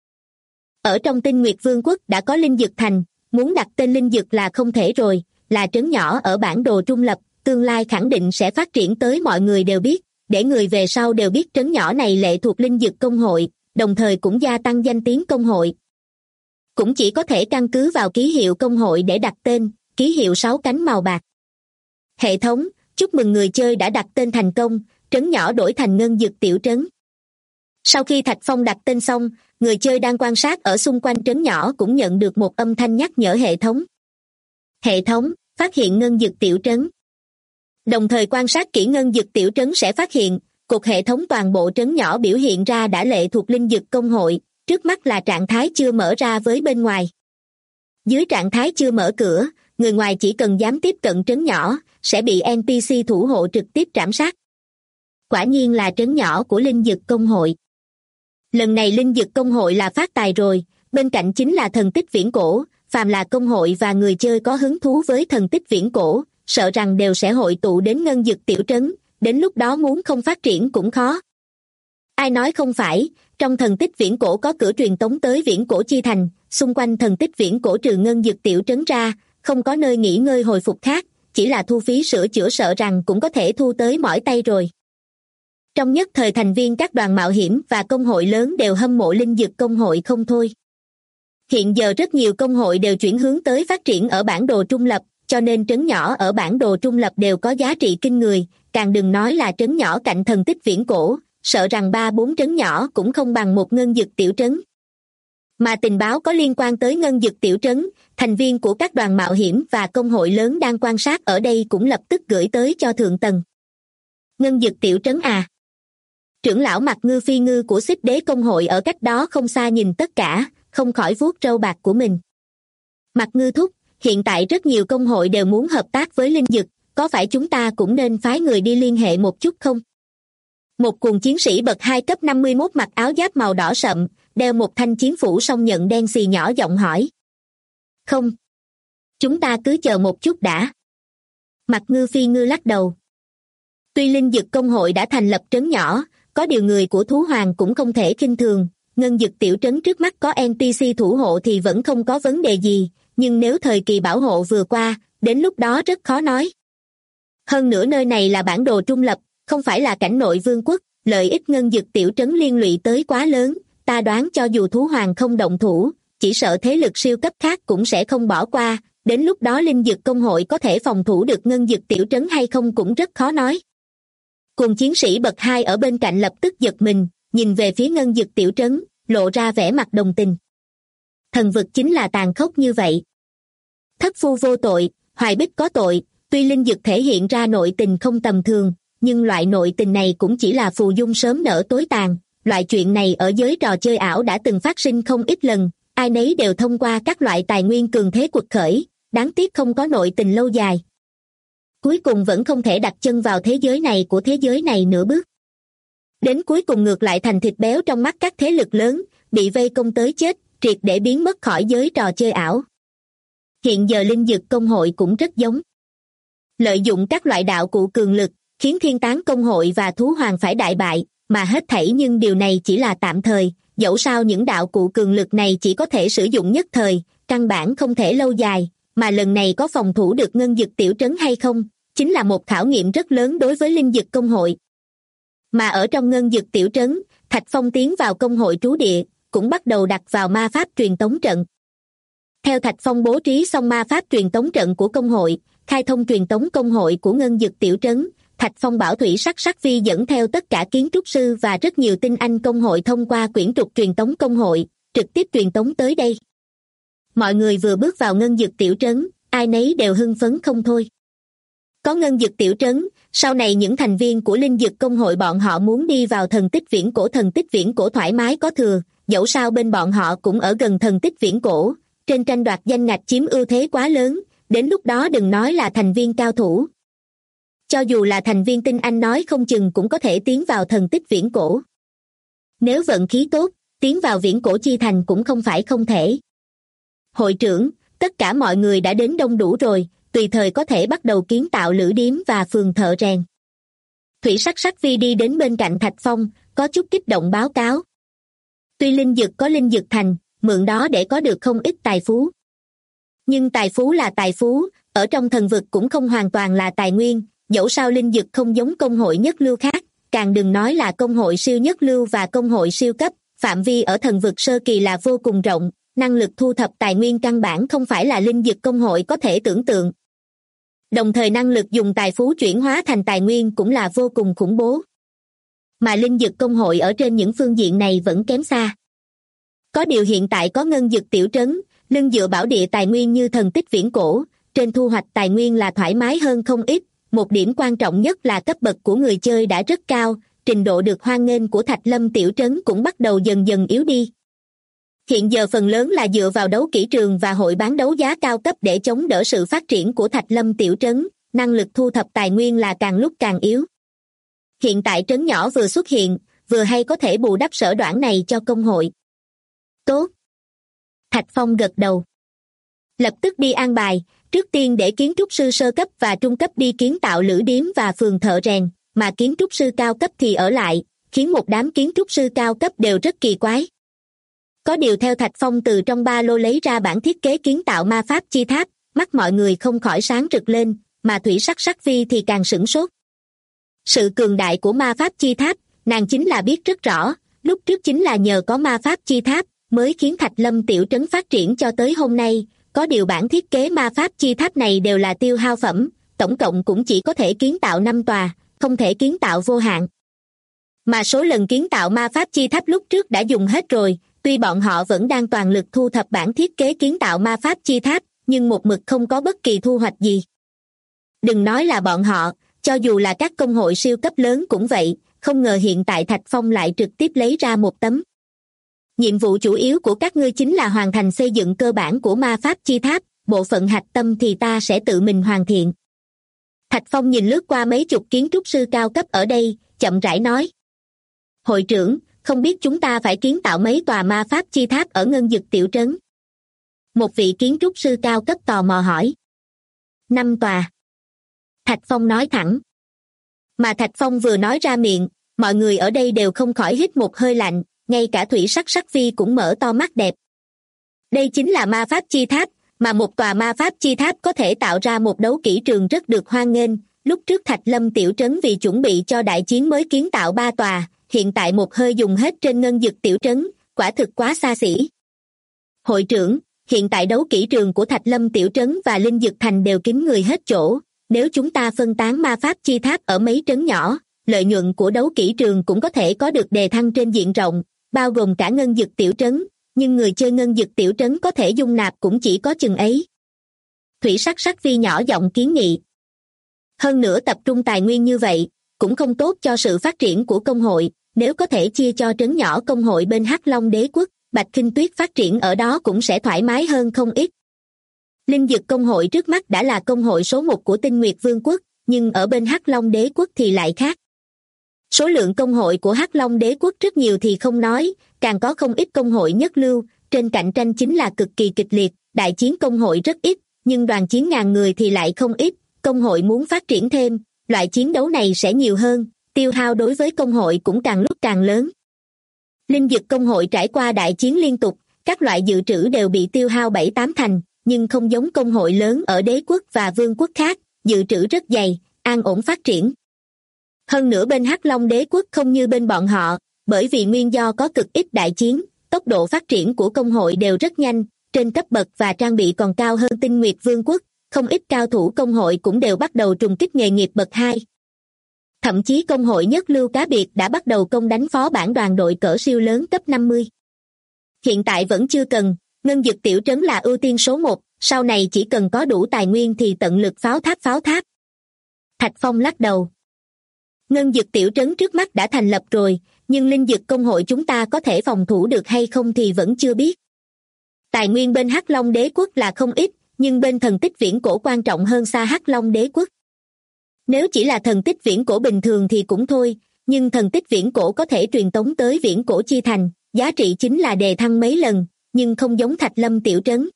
Ở trong Tinh Nguyệt Vương quốc đã có Linh Dực Thành, muốn đặt tên Linh Dực là không thể rồi, là trấn nhỏ ở bản đồ trung lập, tương lai khẳng định sẽ phát triển tới mọi người đều biết, để người về sau đều biết trấn nhỏ này lệ thuộc Linh Dực công hội, đồng thời cũng gia tăng danh tiếng công hội. Cũng chỉ có thể căn cứ vào ký hiệu công hội để đặt tên, ký hiệu 6 cánh màu bạc. Hệ thống, chúc mừng người chơi đã đặt tên thành công, trấn nhỏ đổi thành Ngân Dực tiểu trấn. Sau khi Thạch Phong đặt tên xong, người chơi đang quan sát ở xung quanh trấn nhỏ cũng nhận được một âm thanh nhắc nhở hệ thống. Hệ thống, phát hiện Ngân Dực tiểu trấn. Đồng thời quan sát kỹ Ngân Dực tiểu trấn sẽ phát hiện, cột hệ thống toàn bộ trấn nhỏ biểu hiện ra đã lệ thuộc Linh Dực công hội, trước mắt là trạng thái chưa mở ra với bên ngoài. Dưới trạng thái chưa mở cửa, người ngoài chỉ cần dám tiếp cận trấn nhỏ, sẽ bị NPC thủ hộ trực tiếp trảm sát. Quả nhiên là trấn nhỏ của Linh Dực công hội. Lần này Linh Dực công hội là phát tài rồi, bên cạnh chính là thần tích viễn cổ, phàm là công hội và người chơi có hứng thú với thần tích viễn cổ, sợ rằng đều sẽ hội tụ đến Ngân Dực tiểu trấn, đến lúc đó muốn không phát triển cũng khó. Ai nói không phải, trong thần tích viễn cổ có cửa truyền tống tới viễn cổ chi thành, xung quanh thần tích viễn cổ trừ Ngân Dực tiểu trấn ra, không có nơi nghỉ ngơi hồi phục khác, chỉ là thu phí sửa chữa sợ rằng cũng có thể thu tới mỏi tay rồi. Trong nhất thời thành viên các đoàn mạo hiểm và công hội lớn đều hâm mộ Linh Dực công hội không thôi. Hiện giờ rất nhiều công hội đều chuyển hướng tới phát triển ở bản đồ trung lập, cho nên trấn nhỏ ở bản đồ trung lập đều có giá trị kinh người, càng đừng nói là trấn nhỏ cạnh thần tích viễn cổ, sợ rằng 3-4 trấn nhỏ cũng không bằng một Ngân Dực tiểu trấn. Mà tình báo có liên quan tới Ngân Dực tiểu trấn, thành viên của các đoàn mạo hiểm và công hội lớn đang quan sát ở đây cũng lập tức gửi tới cho thượng tầng. Ngân Dực tiểu trấn à? Trưởng lão Mặt Ngư Phi Ngư của Xích Đế công hội ở cách đó không xa nhìn tất cả, không khỏi vuốt râu bạc của mình. Mặt Ngư thúc, hiện tại rất nhiều công hội đều muốn hợp tác với Linh Dực, có phải chúng ta cũng nên phái người đi liên hệ một chút không? Một cuồng chiến sĩ bậc 2 cấp 51 mặc áo giáp màu đỏ sậm, đeo một thanh chiến phủ song nhận đen xì nhỏ giọng hỏi. Không. Chúng ta cứ chờ một chút đã. Mặt Ngư Phi Ngư lắc đầu. Tuy Linh Dực công hội đã thành lập trấn nhỏ, có điều người của Thú Hoàng cũng không thể khinh thường, Ngân Dực tiểu trấn trước mắt có NPC thủ hộ thì vẫn không có vấn đề gì, nhưng nếu thời kỳ bảo hộ vừa qua, đến lúc đó rất khó nói. Hơn nữa nơi này là bản đồ trung lập, không phải là cảnh nội vương quốc, lợi ích Ngân Dực tiểu trấn liên lụy tới quá lớn, ta đoán cho dù Thú Hoàng không động thủ, chỉ sợ thế lực siêu cấp khác cũng sẽ không bỏ qua, đến lúc đó Linh Dực công hội có thể phòng thủ được Ngân Dực tiểu trấn hay không cũng rất khó nói. Cùng chiến sĩ bậc 2 ở bên cạnh lập tức giật mình, nhìn về phía Ngân Dực tiểu trấn, lộ ra vẻ mặt đồng tình. Thần vực chính là tàn khốc như vậy. Thất phu vô tội, Hoài Bích có tội, tuy Linh Dực thể hiện ra nội tình không tầm thường, nhưng loại nội tình này cũng chỉ là phù dung sớm nở tối tàn, loại chuyện này ở giới trò chơi ảo đã từng phát sinh không ít lần, ai nấy đều thông qua các loại tài nguyên cường thế quật khởi, đáng tiếc không có nội tình lâu dài. Cuối cùng vẫn không thể đặt chân vào thế giới này của thế giới này nửa bước. Đến cuối cùng ngược lại thành thịt béo trong mắt các thế lực lớn, bị vây công tới chết, triệt để biến mất khỏi giới trò chơi ảo. Hiện giờ Linh Dực công hội cũng rất giống. Lợi dụng các loại đạo cụ cường lực, khiến Thiên Tán công hội và Thú Hoàng phải đại bại, mà hết thảy nhưng điều này chỉ là tạm thời, dẫu sao những đạo cụ cường lực này chỉ có thể sử dụng nhất thời, căn bản không thể lâu dài, mà lần này có phòng thủ được Ngân Dực tiểu trấn hay không, chính là một khảo nghiệm rất lớn đối với Linh Dực công hội. Mà ở trong Ngân Dực tiểu trấn, Thạch Phong tiến vào công hội trú địa, cũng bắt đầu đặt vào ma pháp truyền tống trận. Theo Thạch Phong bố trí xong ma pháp truyền tống trận của công hội, khai thông truyền tống công hội của Ngân Dực tiểu trấn, Thạch Phong bảo Thủy Sắc Sắc Vi dẫn theo tất cả kiến trúc sư và rất nhiều tinh anh công hội thông qua quyển trục truyền tống công hội, trực tiếp truyền tống tới đây. Mọi người vừa bước vào Ngân Dực tiểu trấn, ai nấy đều hưng phấn không thôi. Có Ngân Dực tiểu trấn, sau này những thành viên của Linh Dực công hội bọn họ muốn đi vào thần tích viễn cổ thoải mái có thừa, dẫu sao bên bọn họ cũng ở gần thần tích viễn cổ, trên tranh đoạt danh ngạch chiếm ưu thế quá lớn, đến lúc đó đừng nói là thành viên cao thủ. Cho dù là thành viên tinh anh nói không chừng cũng có thể tiến vào thần tích viễn cổ. Nếu vận khí tốt, tiến vào viễn cổ chi thành cũng không phải không thể. Hội trưởng, tất cả mọi người đã đến đông đủ rồi, tùy thời có thể bắt đầu kiến tạo lữ điếm và phường thợ rèn. Thủy Sắc Sắc Vi đi đến bên cạnh Thạch Phong, có chút kích động báo cáo. Tuy Linh Dực có Linh Dực thành, mượn đó để có được không ít tài phú. Nhưng tài phú là tài phú, ở trong thần vực cũng không hoàn toàn là tài nguyên, dẫu sao Linh Dực không giống công hội nhất lưu khác, càng đừng nói là công hội siêu nhất lưu và công hội siêu cấp, phạm vi ở thần vực sơ kỳ là vô cùng rộng, năng lực thu thập tài nguyên căn bản không phải là Linh Dực công hội có thể tưởng tượng. Đồng thời năng lực dùng tài phú chuyển hóa thành tài nguyên cũng là vô cùng khủng bố. Mà Linh Dực công hội ở trên những phương diện này vẫn kém xa. Có điều hiện tại có Ngân Dực tiểu trấn, lưng dựa bảo địa tài nguyên như thần tích viễn cổ, trên thu hoạch tài nguyên là thoải mái hơn không ít, một điểm quan trọng nhất là cấp bậc của người chơi đã rất cao, trình độ được hoan nghênh của Thạch Lâm tiểu trấn cũng bắt đầu dần dần yếu đi. Hiện giờ phần lớn là dựa vào đấu kỹ trường và hội bán đấu giá cao cấp để chống đỡ sự phát triển của Thạch Lâm tiểu trấn, năng lực thu thập tài nguyên là càng lúc càng yếu. Hiện tại trấn nhỏ vừa xuất hiện, vừa hay có thể bù đắp sở đoản này cho công hội. Tốt. Thạch Phong gật đầu. Lập tức đi an bài, trước tiên để kiến trúc sư sơ cấp và trung cấp đi kiến tạo lữ điếm và phường thợ rèn, mà kiến trúc sư cao cấp thì ở lại, khiến một đám kiến trúc sư cao cấp đều rất kỳ quái. Có điều theo Thạch Phong từ trong ba lô lấy ra bản thiết kế kiến tạo ma pháp chi tháp, mắt mọi người không khỏi sáng rực lên, mà Thủy Sắc Sắc Vi thì càng sửng sốt. Sự cường đại của ma pháp chi tháp, nàng chính là biết rất rõ, lúc trước chính là nhờ có ma pháp chi tháp, mới khiến Thạch Lâm tiểu trấn phát triển cho tới hôm nay, có điều bản thiết kế ma pháp chi tháp này đều là tiêu hao phẩm, tổng cộng cũng chỉ có thể kiến tạo 5 tòa, không thể kiến tạo vô hạn. Mà số lần kiến tạo ma pháp chi tháp lúc trước đã dùng hết rồi, tuy bọn họ vẫn đang toàn lực thu thập bản thiết kế kiến tạo ma pháp chi tháp, nhưng một mực không có bất kỳ thu hoạch gì. Đừng nói là bọn họ, cho dù là các công hội siêu cấp lớn cũng vậy, không ngờ hiện tại Thạch Phong lại trực tiếp lấy ra một tấm. Nhiệm vụ chủ yếu của các ngươi chính là hoàn thành xây dựng cơ bản của ma pháp chi tháp, bộ phận hạch tâm thì ta sẽ tự mình hoàn thiện. Thạch Phong nhìn lướt qua mấy chục kiến trúc sư cao cấp ở đây, chậm rãi nói. Hội trưởng, không biết chúng ta phải kiến tạo mấy tòa ma pháp chi tháp ở Ngân Dực tiểu trấn? Một vị kiến trúc sư cao cấp tò mò hỏi. 5 tòa. Thạch Phong nói thẳng. Mà Thạch Phong vừa nói ra miệng, mọi người ở đây đều không khỏi hít một hơi lạnh, ngay cả Thủy Sắc Sắc Vi cũng mở to mắt đẹp. Đây chính là ma pháp chi tháp, mà một tòa ma pháp chi tháp có thể tạo ra một đấu kỹ trường rất được hoan nghênh. Lúc trước Thạch Lâm tiểu trấn vì chuẩn bị cho đại chiến mới kiến tạo 3 tòa, hiện tại một hơi dùng hết trên Ngân Dực tiểu trấn, quả thực quá xa xỉ. Hội trưởng, hiện tại đấu kỹ trường của Thạch Lâm tiểu trấn và Linh Dực thành đều kín người hết chỗ, nếu chúng ta phân tán ma pháp chi tháp ở mấy trấn nhỏ, lợi nhuận của đấu kỹ trường cũng có thể có được đề thăng trên diện rộng, bao gồm cả Ngân Dực tiểu trấn, nhưng người chơi Ngân Dực tiểu trấn có thể dung nạp cũng chỉ có chừng ấy. Thủy Sắc Sắc Vi nhỏ giọng kiến nghị. Hơn nữa tập trung tài nguyên như vậy, cũng không tốt cho sự phát triển của công hội, nếu có thể chia cho trấn nhỏ công hội bên Hắc Long đế quốc, Bạch Khinh Tuyết phát triển ở đó cũng sẽ thoải mái hơn không ít. Linh Dực công hội trước mắt đã là công hội số 1 của Tinh Nguyệt Vương quốc, nhưng ở bên Hắc Long đế quốc thì lại khác. Số lượng công hội của Hắc Long đế quốc rất nhiều thì không nói, càng có không ít công hội nhất lưu, trên cạnh tranh chính là cực kỳ kịch liệt, đại chiến công hội rất ít, nhưng đoàn chiến ngàn người thì lại không ít, công hội muốn phát triển thêm, loại chiến đấu này sẽ nhiều hơn, tiêu hao đối với công hội cũng càng lúc càng lớn. Linh Dực công hội trải qua đại chiến liên tục, các loại dự trữ đều bị tiêu hao 7-8 thành, nhưng không giống công hội lớn ở đế quốc và vương quốc khác, dự trữ rất dày, an ổn phát triển. Hơn nữa bên Hắc Long đế quốc không như bên bọn họ, bởi vì nguyên do có cực ít đại chiến, tốc độ phát triển của công hội đều rất nhanh, trên cấp bậc và trang bị còn cao hơn Tinh Nguyệt Vương quốc, không ít cao thủ công hội cũng đều bắt đầu trùng kích nghề nghiệp bậc 2. Thậm chí công hội nhất lưu cá biệt đã bắt đầu công đánh phó bản đoàn đội cỡ siêu lớn cấp 50. Hiện tại vẫn chưa cần, ngân dực tiểu trấn là ưu tiên số 1, sau này chỉ cần có đủ tài nguyên thì tận lực pháo tháp. Thạch Phong lắc đầu. Ngân dực tiểu trấn trước mắt đã thành lập rồi, nhưng linh dực công hội chúng ta có thể phòng thủ được hay không thì vẫn chưa biết. Tài nguyên bên Hắc Long đế quốc là không ít, nhưng bên thần tích viễn cổ quan trọng hơn xa Hắc Long đế quốc. Nếu chỉ là thần tích viễn cổ bình thường thì cũng thôi, nhưng thần tích viễn cổ có thể truyền tống tới viễn cổ chi thành, giá trị chính là đề thăng mấy lần, nhưng không giống Thạch Lâm tiểu trấn.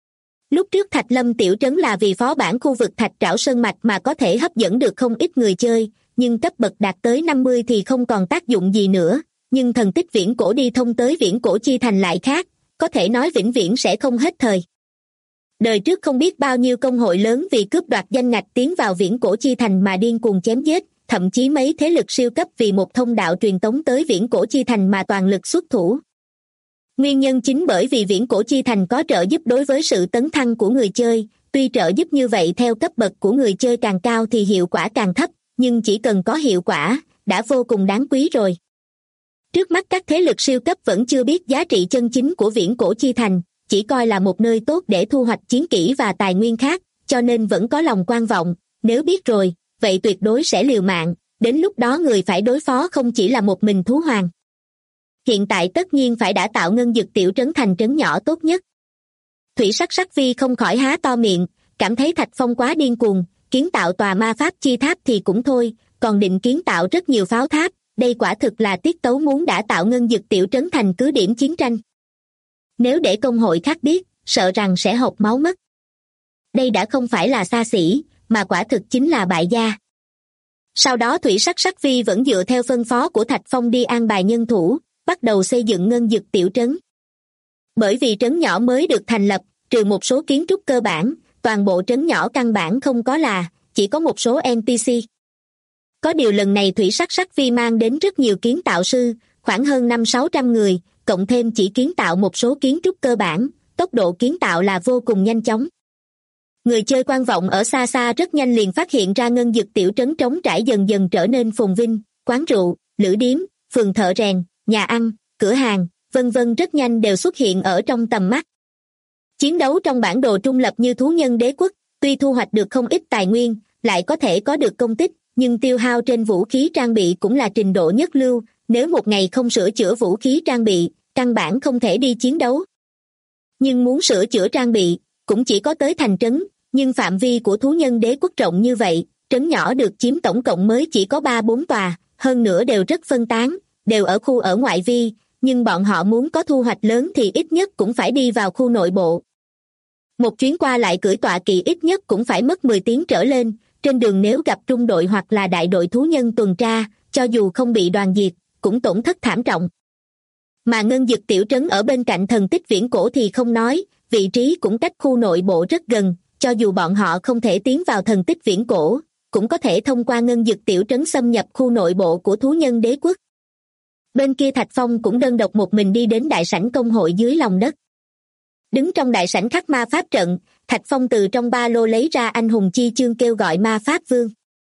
Lúc trước Thạch Lâm tiểu trấn là vì phó bản khu vực Thạch Trảo Sơn Mạch mà có thể hấp dẫn được không ít người chơi, nhưng cấp bậc đạt tới 50 thì không còn tác dụng gì nữa, nhưng thần tích viễn cổ đi thông tới viễn cổ chi thành lại khác, có thể nói vĩnh viễn sẽ không hết thời. Đời trước không biết bao nhiêu công hội lớn vì cướp đoạt danh ngạch tiến vào viễn cổ chi thành mà điên cuồng chém giết, thậm chí mấy thế lực siêu cấp vì một thông đạo truyền tống tới viễn cổ chi thành mà toàn lực xuất thủ. Nguyên nhân chính bởi vì viễn cổ chi thành có trợ giúp đối với sự tấn thăng của người chơi, tuy trợ giúp như vậy theo cấp bậc của người chơi càng cao thì hiệu quả càng thấp, nhưng chỉ cần có hiệu quả, đã vô cùng đáng quý rồi. Trước mắt các thế lực siêu cấp vẫn chưa biết giá trị chân chính của viễn cổ chi thành, chỉ coi là một nơi tốt để thu hoạch chiến kỹ và tài nguyên khác, cho nên vẫn có lòng quan vọng, nếu biết rồi, vậy tuyệt đối sẽ liều mạng, đến lúc đó người phải đối phó không chỉ là một mình thú hoàng. Hiện tại tất nhiên phải đã tạo ngân dực tiểu trấn thành trấn nhỏ tốt nhất. Thủy Sắc Vi không khỏi há to miệng, cảm thấy Thạch Phong quá điên cuồng, kiến tạo tòa ma pháp chi tháp thì cũng thôi, còn định kiến tạo rất nhiều pháo tháp, đây quả thực là tiết tấu muốn đã tạo ngân dực tiểu trấn thành cứ điểm chiến tranh. Nếu để công hội khác biết, sợ rằng sẽ hộc máu mất. Đây đã không phải là xa xỉ, mà quả thực chính là bại gia. Sau đó Thủy Sắc Vi vẫn dựa theo phân phó của Thạch Phong đi an bài nhân thủ, bắt đầu xây dựng ngân dực tiểu trấn. Bởi vì trấn nhỏ mới được thành lập, trừ một số kiến trúc cơ bản, toàn bộ trấn nhỏ căn bản không có chỉ có một số NPC. Có điều lần này Thủy Sắc Vi mang đến rất nhiều kiến tạo sư, khoảng hơn 500-600 người, cộng thêm chỉ kiến tạo một số kiến trúc cơ bản, tốc độ kiến tạo là vô cùng nhanh chóng. Người chơi quan vọng ở xa xa rất nhanh liền phát hiện ra ngân dực tiểu trấn trống trải dần dần trở nên phồn vinh, quán rượu, lữ điếm, phường thợ rèn, nhà ăn, cửa hàng, vân vân rất nhanh đều xuất hiện ở trong tầm mắt. Chiến đấu trong bản đồ trung lập như thú nhân đế quốc, tuy thu hoạch được không ít tài nguyên, lại có thể có được công tích, nhưng tiêu hao trên vũ khí trang bị cũng là trình độ nhất lưu, nếu một ngày không sửa chữa vũ khí trang bị, căn bản không thể đi chiến đấu. Nhưng muốn sửa chữa trang bị, cũng chỉ có tới thành trấn, nhưng phạm vi của thú nhân đế quốc rộng như vậy, trấn nhỏ được chiếm tổng cộng mới chỉ có 3-4 tòa, hơn nữa đều rất phân tán, đều ở khu ở ngoại vi, nhưng bọn họ muốn có thu hoạch lớn thì ít nhất cũng phải đi vào khu nội bộ. Một chuyến qua lại cưỡi tọa kỵ ít nhất cũng phải mất 10 tiếng trở lên, trên đường nếu gặp trung đội hoặc là đại đội thú nhân tuần tra, cho dù không bị đoàn diệt, cũng tổn thất thảm trọng. Mà ngân dực tiểu trấn ở bên cạnh thần tích viễn cổ thì không nói, vị trí cũng cách khu nội bộ rất gần, cho dù bọn họ không thể tiến vào thần tích viễn cổ, cũng có thể thông qua ngân dực tiểu trấn xâm nhập khu nội bộ của thú nhân đế quốc. Bên kia Thạch Phong cũng đơn độc một mình đi đến đại sảnh công hội dưới lòng đất. Đứng trong đại sảnh khắc ma pháp trận, Thạch Phong từ trong ba lô lấy ra anh hùng chi chương kêu gọi ma pháp vương.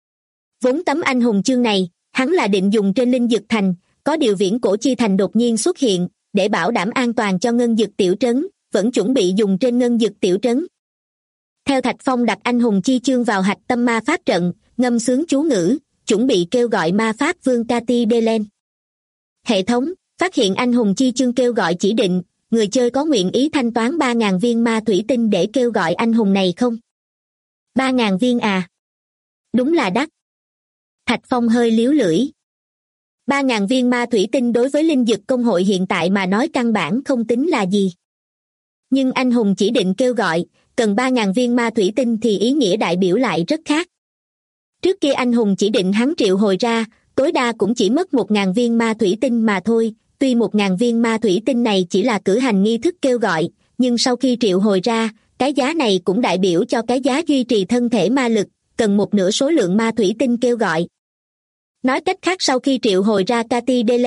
Vốn tấm anh hùng chương này, hắn là định dùng trên linh dực thành, có điều viễn cổ chi thành đột nhiên xuất hiện, để bảo đảm an toàn cho ngân dực tiểu trấn, vẫn chuẩn bị dùng trên ngân dực tiểu trấn. Theo Thạch Phong đặt anh hùng chi chương vào hạch tâm ma pháp trận, ngâm xướng chú ngữ, chuẩn bị kêu gọi ma pháp vương Cathy Delen. Hệ thống, phát hiện anh hùng chi chương kêu gọi chỉ định, người chơi có nguyện ý thanh toán 3.000 viên ma thủy tinh để kêu gọi anh hùng này không? 3.000 viên à? Đúng là đắt. Thạch Phong hơi liếu lưỡi. 3.000 viên ma thủy tinh đối với linh dực công hội hiện tại mà nói căn bản không tính là gì. Nhưng anh hùng chỉ định kêu gọi, cần 3.000 viên ma thủy tinh thì ý nghĩa đại biểu lại rất khác. Trước kia anh hùng chỉ định hắn triệu hồi ra, tối đa cũng chỉ mất 1.000 viên ma thủy tinh mà thôi, tuy 1.000 viên ma thủy tinh này chỉ là cử hành nghi thức kêu gọi, nhưng sau khi triệu hồi ra, cái giá này cũng đại biểu cho cái giá duy trì thân thể ma lực, cần một nửa số lượng ma thủy tinh kêu gọi. Nói cách khác sau khi triệu hồi ra Cathy Delen,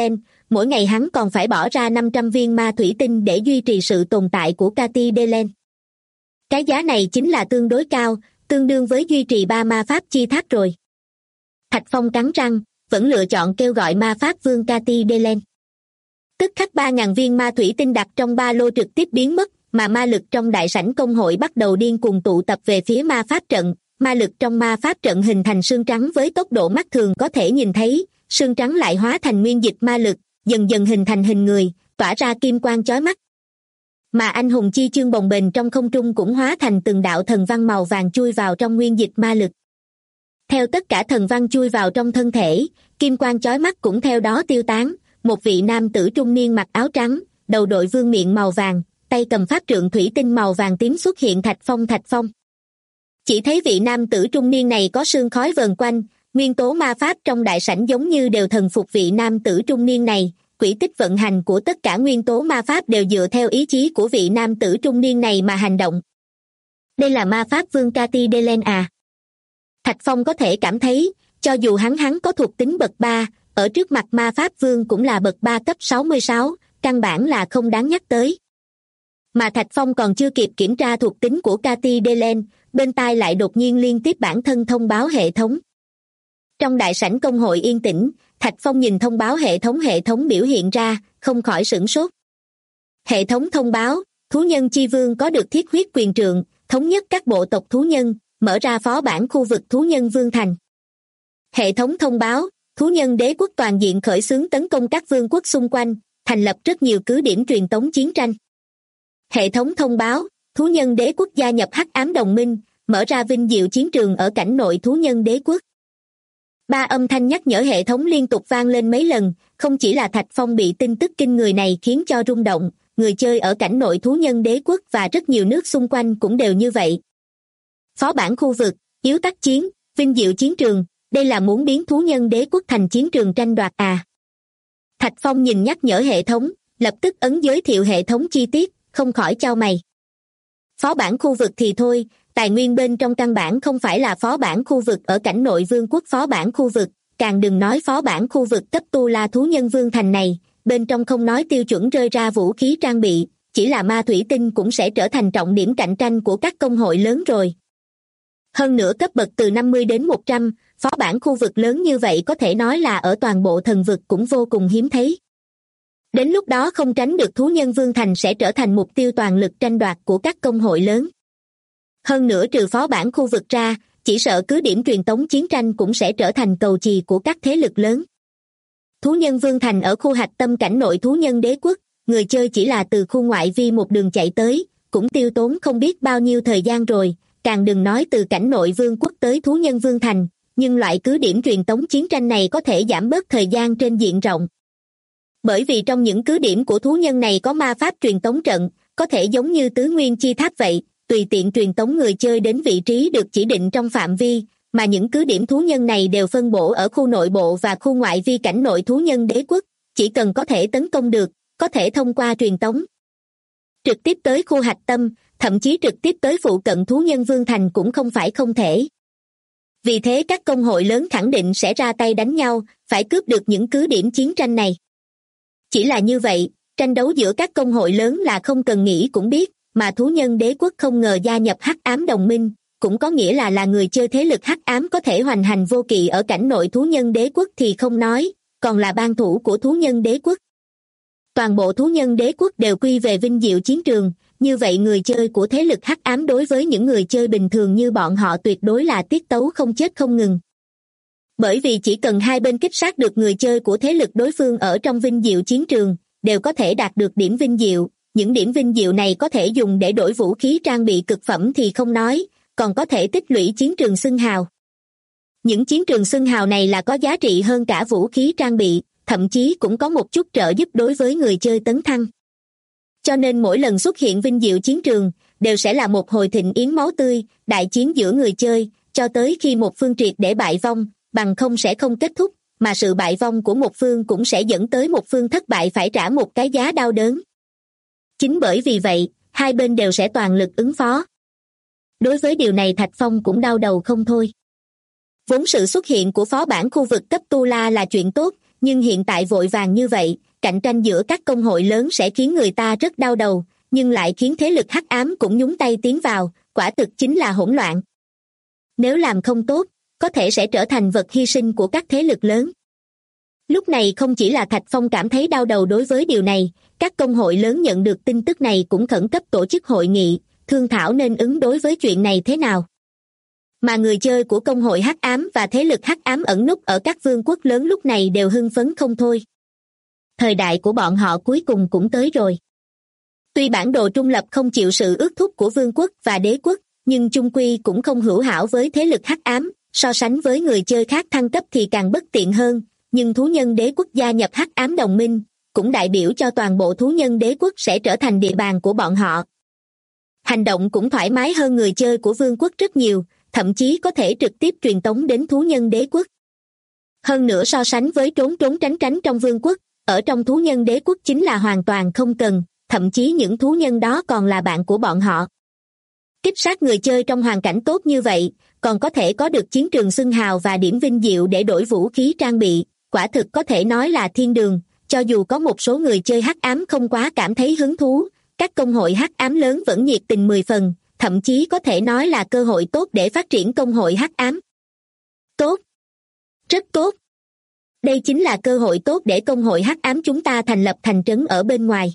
mỗi ngày hắn còn phải bỏ ra 500 viên ma thủy tinh để duy trì sự tồn tại của Cati Delen. Cái giá này chính là tương đối cao, tương đương với duy trì 3 ma pháp chi tháp rồi. Thạch Phong cắn răng, vẫn lựa chọn kêu gọi ma pháp vương Cati Delen. Tức khắc 3.000 viên ma thủy tinh đặt trong ba lô trực tiếp biến mất, mà ma lực trong đại sảnh công hội bắt đầu điên cuồng tụ tập về phía ma pháp trận. Ma lực trong ma pháp trận hình thành sương trắng với tốc độ mắt thường có thể nhìn thấy, sương trắng lại hóa thành nguyên dịch ma lực, dần dần hình thành hình người, tỏa ra kim quang chói mắt. Mà anh hùng chi chương bồng bềnh trong không trung cũng hóa thành từng đạo thần văn màu vàng chui vào trong nguyên dịch ma lực. Theo tất cả thần văn chui vào trong thân thể, kim quang chói mắt cũng theo đó tiêu tán. Một vị nam tử trung niên mặc áo trắng, đầu đội vương miện màu vàng, tay cầm pháp trượng thủy tinh màu vàng tím xuất hiện. Thạch Phong. Chỉ thấy vị nam tử trung niên này có sương khói vờn quanh, nguyên tố ma pháp trong đại sảnh giống như đều thần phục vị nam tử trung niên này. Quỹ tích vận hành của tất cả nguyên tố ma pháp đều dựa theo ý chí của vị nam tử trung niên này mà hành động. Đây là ma pháp vương Cati Delen à? Thạch Phong có thể cảm thấy, cho dù hắn có thuộc tính bậc 3, ở trước mặt ma pháp vương cũng là bậc 3 cấp 66, căn bản là không đáng nhắc tới. Mà Thạch Phong còn chưa kịp kiểm tra thuộc tính của Cati Delen, bên tai lại đột nhiên liên tiếp bản thân thông báo hệ thống. Trong đại sảnh công hội yên tĩnh, Thạch Phong nhìn thông báo hệ thống biểu hiện ra, không khỏi sửng sốt. Hệ thống thông báo, thú nhân chi vương có được thiết huyết quyền trượng, thống nhất các bộ tộc thú nhân, mở ra phó bản khu vực thú nhân vương thành. Hệ thống thông báo, thú nhân đế quốc toàn diện khởi xướng tấn công các vương quốc xung quanh, thành lập rất nhiều cứ điểm truyền tống chiến tranh. Hệ thống thông báo, thú nhân đế quốc gia nhập Hắc Ám Đồng Minh, mở ra vinh diệu chiến trường ở cảnh nội thú nhân đế quốc. 3 âm thanh nhắc nhở hệ thống liên tục vang lên mấy lần, không chỉ là Thạch Phong bị tin tức kinh người này khiến cho rung động, người chơi ở cảnh nội thú nhân đế quốc và rất nhiều nước xung quanh cũng đều như vậy. Phó bản khu vực, yếu tác chiến, vinh diệu chiến trường, đây là muốn biến thú nhân đế quốc thành chiến trường tranh đoạt à? Thạch Phong nhìn nhắc nhở hệ thống, lập tức ấn giới thiệu hệ thống chi tiết, không khỏi chau mày. Phó bản khu vực thì thôi, tài nguyên bên trong căn bản không phải là phó bản khu vực ở cảnh nội vương quốc. Phó bản khu vực, càng đừng nói phó bản khu vực cấp tu la thú nhân vương thành này, bên trong không nói tiêu chuẩn rơi ra vũ khí trang bị, chỉ là ma thủy tinh cũng sẽ trở thành trọng điểm cạnh tranh của các công hội lớn rồi. Hơn nữa cấp bậc từ 50 đến 100, phó bản khu vực lớn như vậy có thể nói là ở toàn bộ thần vực cũng vô cùng hiếm thấy. Đến lúc đó không tránh được thú nhân vương thành sẽ trở thành mục tiêu toàn lực tranh đoạt của các công hội lớn. Hơn nữa trừ phó bản khu vực ra, chỉ sợ cứ điểm truyền tống chiến tranh cũng sẽ trở thành cầu chì của các thế lực lớn. Thú nhân vương thành ở khu hạch tâm cảnh nội thú nhân đế quốc, người chơi chỉ là từ khu ngoại vi một đường chạy tới, cũng tiêu tốn không biết bao nhiêu thời gian rồi, càng đừng nói từ cảnh nội vương quốc tới thú nhân vương thành, nhưng loại cứ điểm truyền tống chiến tranh này có thể giảm bớt thời gian trên diện rộng. Bởi vì trong những cứ điểm của thú nhân này có ma pháp truyền tống trận, có thể giống như tứ nguyên chi tháp vậy, tùy tiện truyền tống người chơi đến vị trí được chỉ định trong phạm vi, mà những cứ điểm thú nhân này đều phân bổ ở khu nội bộ và khu ngoại vi cảnh nội thú nhân đế quốc, chỉ cần có thể tấn công được, có thể thông qua truyền tống trực tiếp tới khu hạch tâm, thậm chí trực tiếp tới phụ cận thú nhân vương thành cũng không phải không thể. Vì thế các công hội lớn khẳng định sẽ ra tay đánh nhau, phải cướp được những cứ điểm chiến tranh này. Chỉ là như vậy, tranh đấu giữa các công hội lớn là không cần nghĩ cũng biết, mà thú nhân đế quốc không ngờ gia nhập Hắc Ám Đồng Minh, cũng có nghĩa là người chơi thế lực Hắc Ám có thể hoành hành vô kỵ ở cảnh nội thú nhân đế quốc thì không nói, còn là ban thủ của thú nhân đế quốc. Toàn bộ thú nhân đế quốc đều quy về vinh diệu chiến trường, như vậy người chơi của thế lực Hắc Ám đối với những người chơi bình thường như bọn họ tuyệt đối là tiết tấu không chết không ngừng. Bởi vì chỉ cần hai bên kích sát được người chơi của thế lực đối phương ở trong vinh diệu chiến trường, đều có thể đạt được điểm vinh diệu. Những điểm vinh diệu này có thể dùng để đổi vũ khí trang bị cực phẩm thì không nói, còn có thể tích lũy chiến trường xưng hào. Những chiến trường xưng hào này là có giá trị hơn cả vũ khí trang bị, thậm chí cũng có một chút trợ giúp đối với người chơi tấn thăng. Cho nên mỗi lần xuất hiện vinh diệu chiến trường, đều sẽ là một hồi thịnh yến máu tươi, đại chiến giữa người chơi, cho tới khi một phương triệt để bại vong, bằng không sẽ không kết thúc, mà sự bại vong của một phương cũng sẽ dẫn tới một phương thất bại phải trả một cái giá đau đớn. Chính bởi vì vậy, hai bên đều sẽ toàn lực ứng phó. Đối với điều này Thạch Phong cũng đau đầu không thôi. Vốn sự xuất hiện của phó bản khu vực cấp tu la là chuyện tốt, nhưng hiện tại vội vàng như vậy, cạnh tranh giữa các công hội lớn sẽ khiến người ta rất đau đầu, nhưng lại khiến thế lực hắc ám cũng nhúng tay tiến vào, quả thực chính là hỗn loạn. Nếu làm không tốt, có thể sẽ trở thành vật hy sinh của các thế lực lớn. Lúc này không chỉ là Thạch Phong cảm thấy đau đầu đối với điều này, các công hội lớn nhận được tin tức này cũng khẩn cấp tổ chức hội nghị, thương thảo nên ứng đối với chuyện này thế nào. Mà người chơi của công hội hắc ám và thế lực hắc ám ẩn núp ở các vương quốc lớn lúc này đều hưng phấn không thôi. Thời đại của bọn họ cuối cùng cũng tới rồi. Tuy bản đồ trung lập không chịu sự ước thúc của vương quốc và đế quốc, nhưng chung quy cũng không hữu hảo với thế lực hắc ám, so sánh với người chơi khác thăng cấp thì càng bất tiện hơn, nhưng thú nhân đế quốc gia nhập hắc ám đồng minh, cũng đại biểu cho toàn bộ thú nhân đế quốc sẽ trở thành địa bàn của bọn họ. Hành động cũng thoải mái hơn người chơi của vương quốc rất nhiều, thậm chí có thể trực tiếp truyền tống đến thú nhân đế quốc. Hơn nữa so sánh với trốn trốn tránh tránh trong vương quốc, ở trong thú nhân đế quốc chính là hoàn toàn không cần, thậm chí những thú nhân đó còn là bạn của bọn họ. Kích sát người chơi trong hoàn cảnh tốt như vậy, còn có thể có được chiến trường xưng hào và điểm vinh diệu để đổi vũ khí trang bị, quả thực có thể nói là thiên đường. Cho dù có một số người chơi hắc ám không quá cảm thấy hứng thú, các công hội hắc ám lớn vẫn nhiệt tình 10 phần, thậm chí có thể nói là cơ hội tốt để phát triển công hội hắc ám. Tốt. Rất tốt. Đây chính là cơ hội tốt để công hội hắc ám chúng ta thành lập thành trấn ở bên ngoài.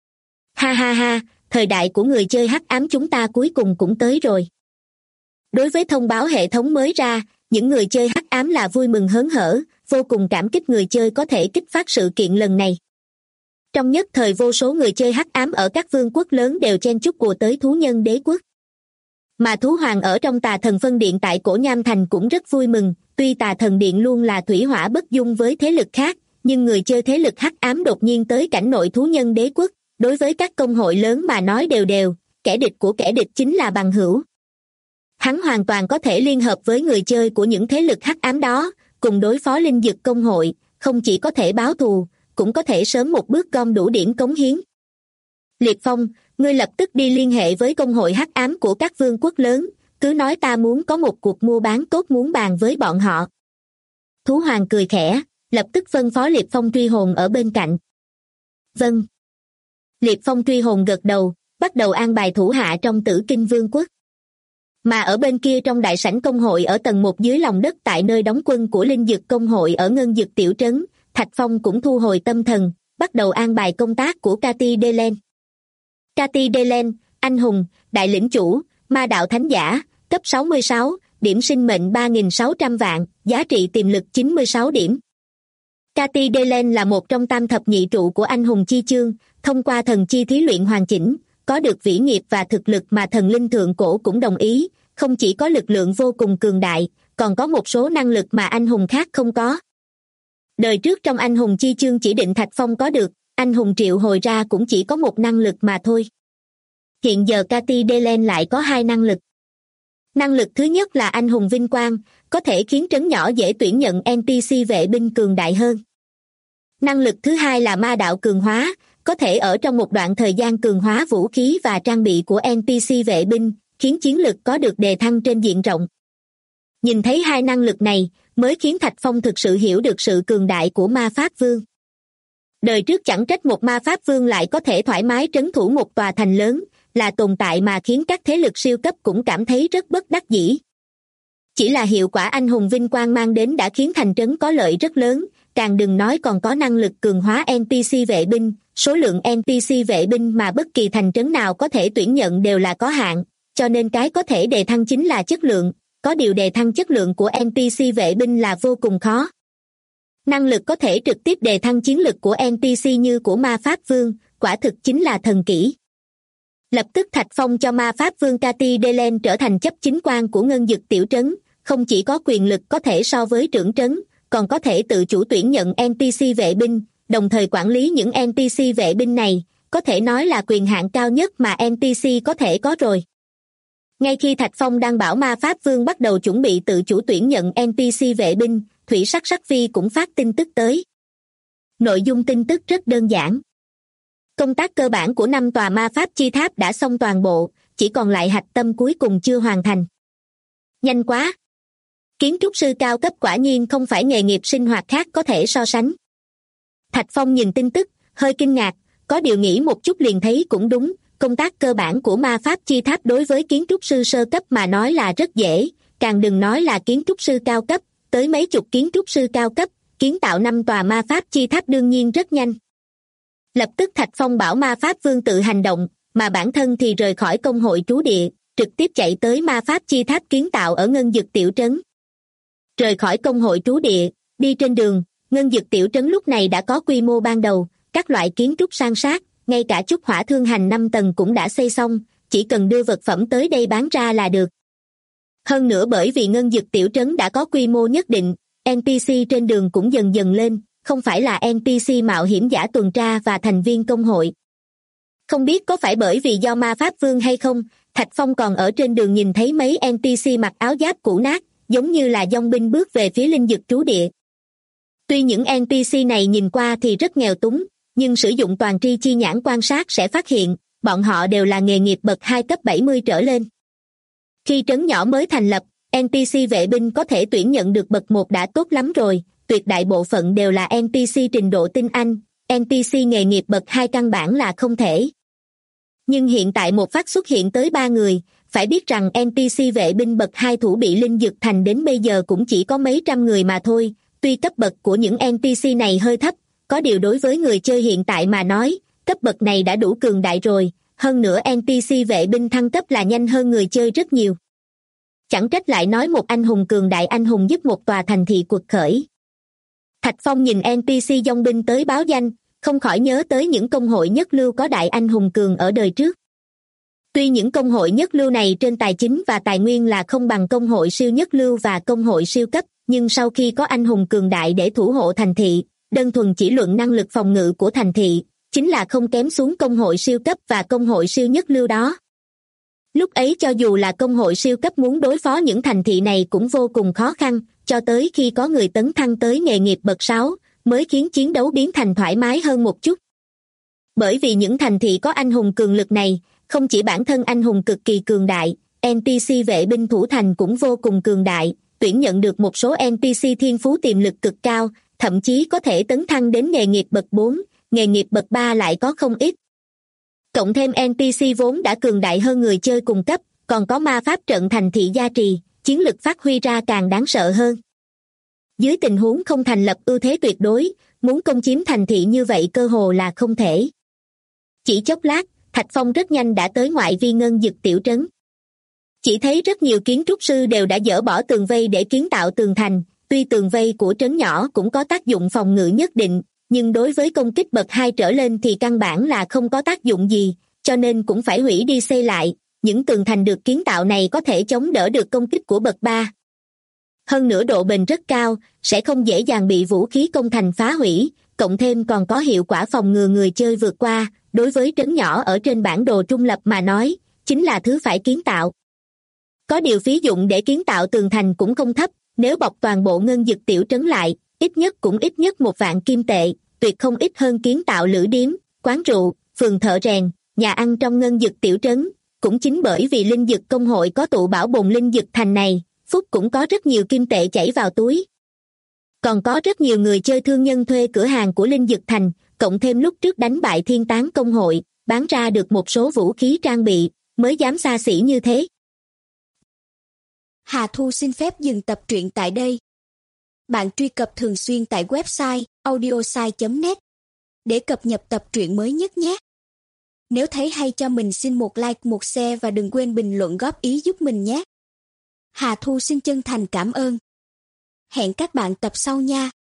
Ha ha ha, thời đại của người chơi hắc ám chúng ta cuối cùng cũng tới rồi. Đối với thông báo hệ thống mới ra, những người chơi hắc ám là vui mừng hớn hở, vô cùng cảm kích người chơi có thể kích phát sự kiện lần này. Trong nhất thời vô số người chơi hắc ám ở các vương quốc lớn đều chen chúc ùa tới thú nhân đế quốc. Mà thú hoàng ở trong Tà Thần Phân Điện tại Cổ Nham Thành cũng rất vui mừng, tuy Tà Thần Điện luôn là thủy hỏa bất dung với thế lực khác, nhưng người chơi thế lực hắc ám đột nhiên tới cảnh nội thú nhân đế quốc, đối với các công hội lớn mà nói đều đều, kẻ địch của kẻ địch chính là bằng hữu. Hắn hoàn toàn có thể liên hợp với người chơi của những thế lực hắc ám đó, cùng đối phó linh dực công hội, không chỉ có thể báo thù, cũng có thể sớm một bước gom đủ điểm cống hiến. Liệt Phong, ngươi lập tức đi liên hệ với công hội hắc ám của các vương quốc lớn, cứ nói ta muốn có một cuộc mua bán tốt muốn bàn với bọn họ. Thú hoàng cười khẽ, lập tức phân phó Liệt Phong truy hồn ở bên cạnh. Vâng. Liệt Phong truy hồn gật đầu, bắt đầu an bài thủ hạ trong Tử Kinh Vương quốc. Mà ở bên kia trong đại sảnh công hội ở tầng 1 dưới lòng đất tại nơi đóng quân của linh dực công hội ở Ngân Dực tiểu trấn, Thạch Phong cũng thu hồi tâm thần, bắt đầu an bài công tác của Cathy Delen. Cathy Delen, anh hùng, đại lĩnh chủ, ma đạo thánh giả, cấp 66, điểm sinh mệnh 3.600 vạn, giá trị tiềm lực 96 điểm. Cathy Delen là một trong tam thập nhị trụ của anh hùng chi chương, thông qua thần chi thí luyện hoàn chỉnh, có được vĩ nghiệp và thực lực mà thần linh thượng cổ cũng đồng ý, không chỉ có lực lượng vô cùng cường đại, còn có một số năng lực mà anh hùng khác không có. Đời trước trong anh hùng chi chương chỉ định Thạch Phong có được, anh hùng triệu hồi ra cũng chỉ có một năng lực mà thôi. Hiện giờ Cathy Delen lại có 2 năng lực. Năng lực thứ nhất là anh hùng vinh quang, có thể khiến trấn nhỏ dễ tuyển nhận NPC vệ binh cường đại hơn. Năng lực thứ hai là ma đạo cường hóa, có thể ở trong một đoạn thời gian cường hóa vũ khí và trang bị của NPC vệ binh, khiến chiến lực có được đề thăng trên diện rộng. Nhìn thấy 2 năng lực này, mới khiến Thạch Phong thực sự hiểu được sự cường đại của ma pháp vương. Đời trước chẳng trách một ma pháp vương lại có thể thoải mái trấn thủ một tòa thành lớn, là tồn tại mà khiến các thế lực siêu cấp cũng cảm thấy rất bất đắc dĩ. Chỉ là hiệu quả anh hùng vinh quang mang đến đã khiến thành trấn có lợi rất lớn, càng đừng nói còn có năng lực cường hóa NPC vệ binh, số lượng NPC vệ binh mà bất kỳ thành trấn nào có thể tuyển nhận đều là có hạn, cho nên cái có thể đề thăng chính là chất lượng, có điều đề thăng chất lượng của NPC vệ binh là vô cùng khó. Năng lực có thể trực tiếp đề thăng chiến lực của NPC như của ma pháp vương, quả thực chính là thần kỹ. Lập tức Thạch Phong cho ma pháp vương Cathy Delen trở thành chấp chính quan của Ngân Dực tiểu trấn, không chỉ có quyền lực có thể so với trưởng trấn, còn có thể tự chủ tuyển nhận NPC vệ binh, đồng thời quản lý những NPC vệ binh này, có thể nói là quyền hạn cao nhất mà NPC có thể có rồi. Ngay khi Thạch Phong đang bảo ma pháp vương bắt đầu chuẩn bị tự chủ tuyển nhận NPC vệ binh, Thủy Sắc Sắc Phi cũng phát tin tức tới. Nội dung tin tức rất đơn giản. Công tác cơ bản của 5 tòa ma pháp chi tháp đã xong toàn bộ, chỉ còn lại hạch tâm cuối cùng chưa hoàn thành. Nhanh quá! Kiến trúc sư cao cấp quả nhiên không phải nghề nghiệp sinh hoạt khác có thể so sánh. Thạch Phong nhìn tin tức, hơi kinh ngạc, có điều nghĩ một chút liền thấy cũng đúng, công tác cơ bản của ma pháp chi tháp đối với kiến trúc sư sơ cấp mà nói là rất dễ, càng đừng nói là kiến trúc sư cao cấp, tới mấy chục kiến trúc sư cao cấp, kiến tạo 5 tòa ma pháp chi tháp đương nhiên rất nhanh. Lập tức Thạch Phong bảo ma pháp vương tự hành động, mà bản thân thì rời khỏi công hội trú địa, trực tiếp chạy tới ma pháp chi tháp kiến tạo ở Ngân Dực tiểu trấn. Rời khỏi công hội trú địa, đi trên đường, Ngân Dực tiểu trấn lúc này đã có quy mô ban đầu, các loại kiến trúc san sát, ngay cả chút hỏa thương hành 5 tầng cũng đã xây xong, chỉ cần đưa vật phẩm tới đây bán ra là được. Hơn nữa bởi vì Ngân Dực tiểu trấn đã có quy mô nhất định, NPC trên đường cũng dần dần lên, không phải là NPC mạo hiểm giả tuần tra và thành viên công hội. Không biết có phải bởi vì do ma pháp vương hay không, Thạch Phong còn ở trên đường nhìn thấy mấy NPC mặc áo giáp cũ nát, giống như là dòng binh bước về phía Linh Dực trú địa. Tuy những NPC này nhìn qua thì rất nghèo túng, nhưng sử dụng toàn tri chi nhãn quan sát sẽ phát hiện, bọn họ đều là nghề nghiệp bậc 2 cấp 70 trở lên. Khi trấn nhỏ mới thành lập, NPC vệ binh có thể tuyển nhận được bậc 1 đã tốt lắm rồi, tuyệt đại bộ phận đều là NPC trình độ tinh anh, NPC nghề nghiệp bậc 2 căn bản là không thể. Nhưng hiện tại một phát xuất hiện tới 3 người, phải biết rằng NPC vệ binh bậc 2 thủ bị Linh Dực Thành đến bây giờ cũng chỉ có mấy trăm người mà thôi, tuy cấp bậc của những NPC này hơi thấp, có điều đối với người chơi hiện tại mà nói, cấp bậc này đã đủ cường đại rồi, hơn nữa NPC vệ binh thăng cấp là nhanh hơn người chơi rất nhiều. Chẳng trách lại nói một anh hùng cường đại anh hùng giúp một tòa thành thị quật khởi. Thạch Phong nhìn NPC dòng binh tới báo danh, không khỏi nhớ tới những công hội nhất lưu có đại anh hùng cường ở đời trước. Tuy những công hội nhất lưu này trên tài chính và tài nguyên là không bằng công hội siêu nhất lưu và công hội siêu cấp, nhưng sau khi có anh hùng cường đại để thủ hộ thành thị, đơn thuần chỉ luận năng lực phòng ngự của thành thị, chính là không kém xuống công hội siêu cấp và công hội siêu nhất lưu đó. Lúc ấy cho dù là công hội siêu cấp muốn đối phó những thành thị này cũng vô cùng khó khăn, cho tới khi có người tấn thăng tới nghề nghiệp bậc 6, mới khiến chiến đấu biến thành thoải mái hơn một chút. Bởi vì những thành thị có anh hùng cường lực này, không chỉ bản thân anh hùng cực kỳ cường đại, NPC vệ binh thủ thành cũng vô cùng cường đại, tuyển nhận được một số NPC thiên phú tiềm lực cực cao, thậm chí có thể tấn thăng đến nghề nghiệp bậc 4, nghề nghiệp bậc 3 lại có không ít. Cộng thêm NPC vốn đã cường đại hơn người chơi cùng cấp, còn có ma pháp trận thành thị gia trì, chiến lực phát huy ra càng đáng sợ hơn. Dưới tình huống không thành lập ưu thế tuyệt đối, muốn công chiếm thành thị như vậy cơ hồ là không thể. Chỉ chốc lát, Thạch Phong rất nhanh đã tới ngoại vi Ngân Dực tiểu trấn. Chỉ thấy rất nhiều kiến trúc sư đều đã dỡ bỏ tường vây để kiến tạo tường thành, tuy tường vây của trấn nhỏ cũng có tác dụng phòng ngự nhất định, nhưng đối với công kích bậc 2 trở lên thì căn bản là không có tác dụng gì, cho nên cũng phải hủy đi xây lại. Những tường thành được kiến tạo này có thể chống đỡ được công kích của bậc 3. Hơn nữa độ bền rất cao, sẽ không dễ dàng bị vũ khí công thành phá hủy, cộng thêm còn có hiệu quả phòng ngừa người chơi vượt qua, đối với trấn nhỏ ở trên bản đồ trung lập mà nói, chính là thứ phải kiến tạo. Có điều phí dụng để kiến tạo tường thành cũng không thấp, nếu bọc toàn bộ Ngân Dực tiểu trấn lại, ít nhất cũng ít nhất 1 vạn kim tệ, tuyệt không ít hơn kiến tạo lữ điếm, quán rượu, phường thợ rèn, nhà ăn trong Ngân Dực tiểu trấn. Cũng chính bởi vì Linh Dực công hội có tụ bảo bồn Linh Dực thành này, Phúc cũng có rất nhiều kim tệ chảy vào túi. Còn có rất nhiều người chơi thương nhân thuê cửa hàng của Linh Dực thành, cộng thêm lúc trước đánh bại Thiên Tán công hội, bán ra được một số vũ khí trang bị, mới dám xa xỉ như thế. Hà Thu xin phép dừng tập truyện tại đây. Bạn truy cập thường xuyên tại website audiosai.net để cập nhật tập truyện mới nhất nhé. Nếu thấy hay cho mình xin một like, một share và đừng quên bình luận góp ý giúp mình nhé. Hà Thu xin chân thành cảm ơn. Hẹn các bạn tập sau nha.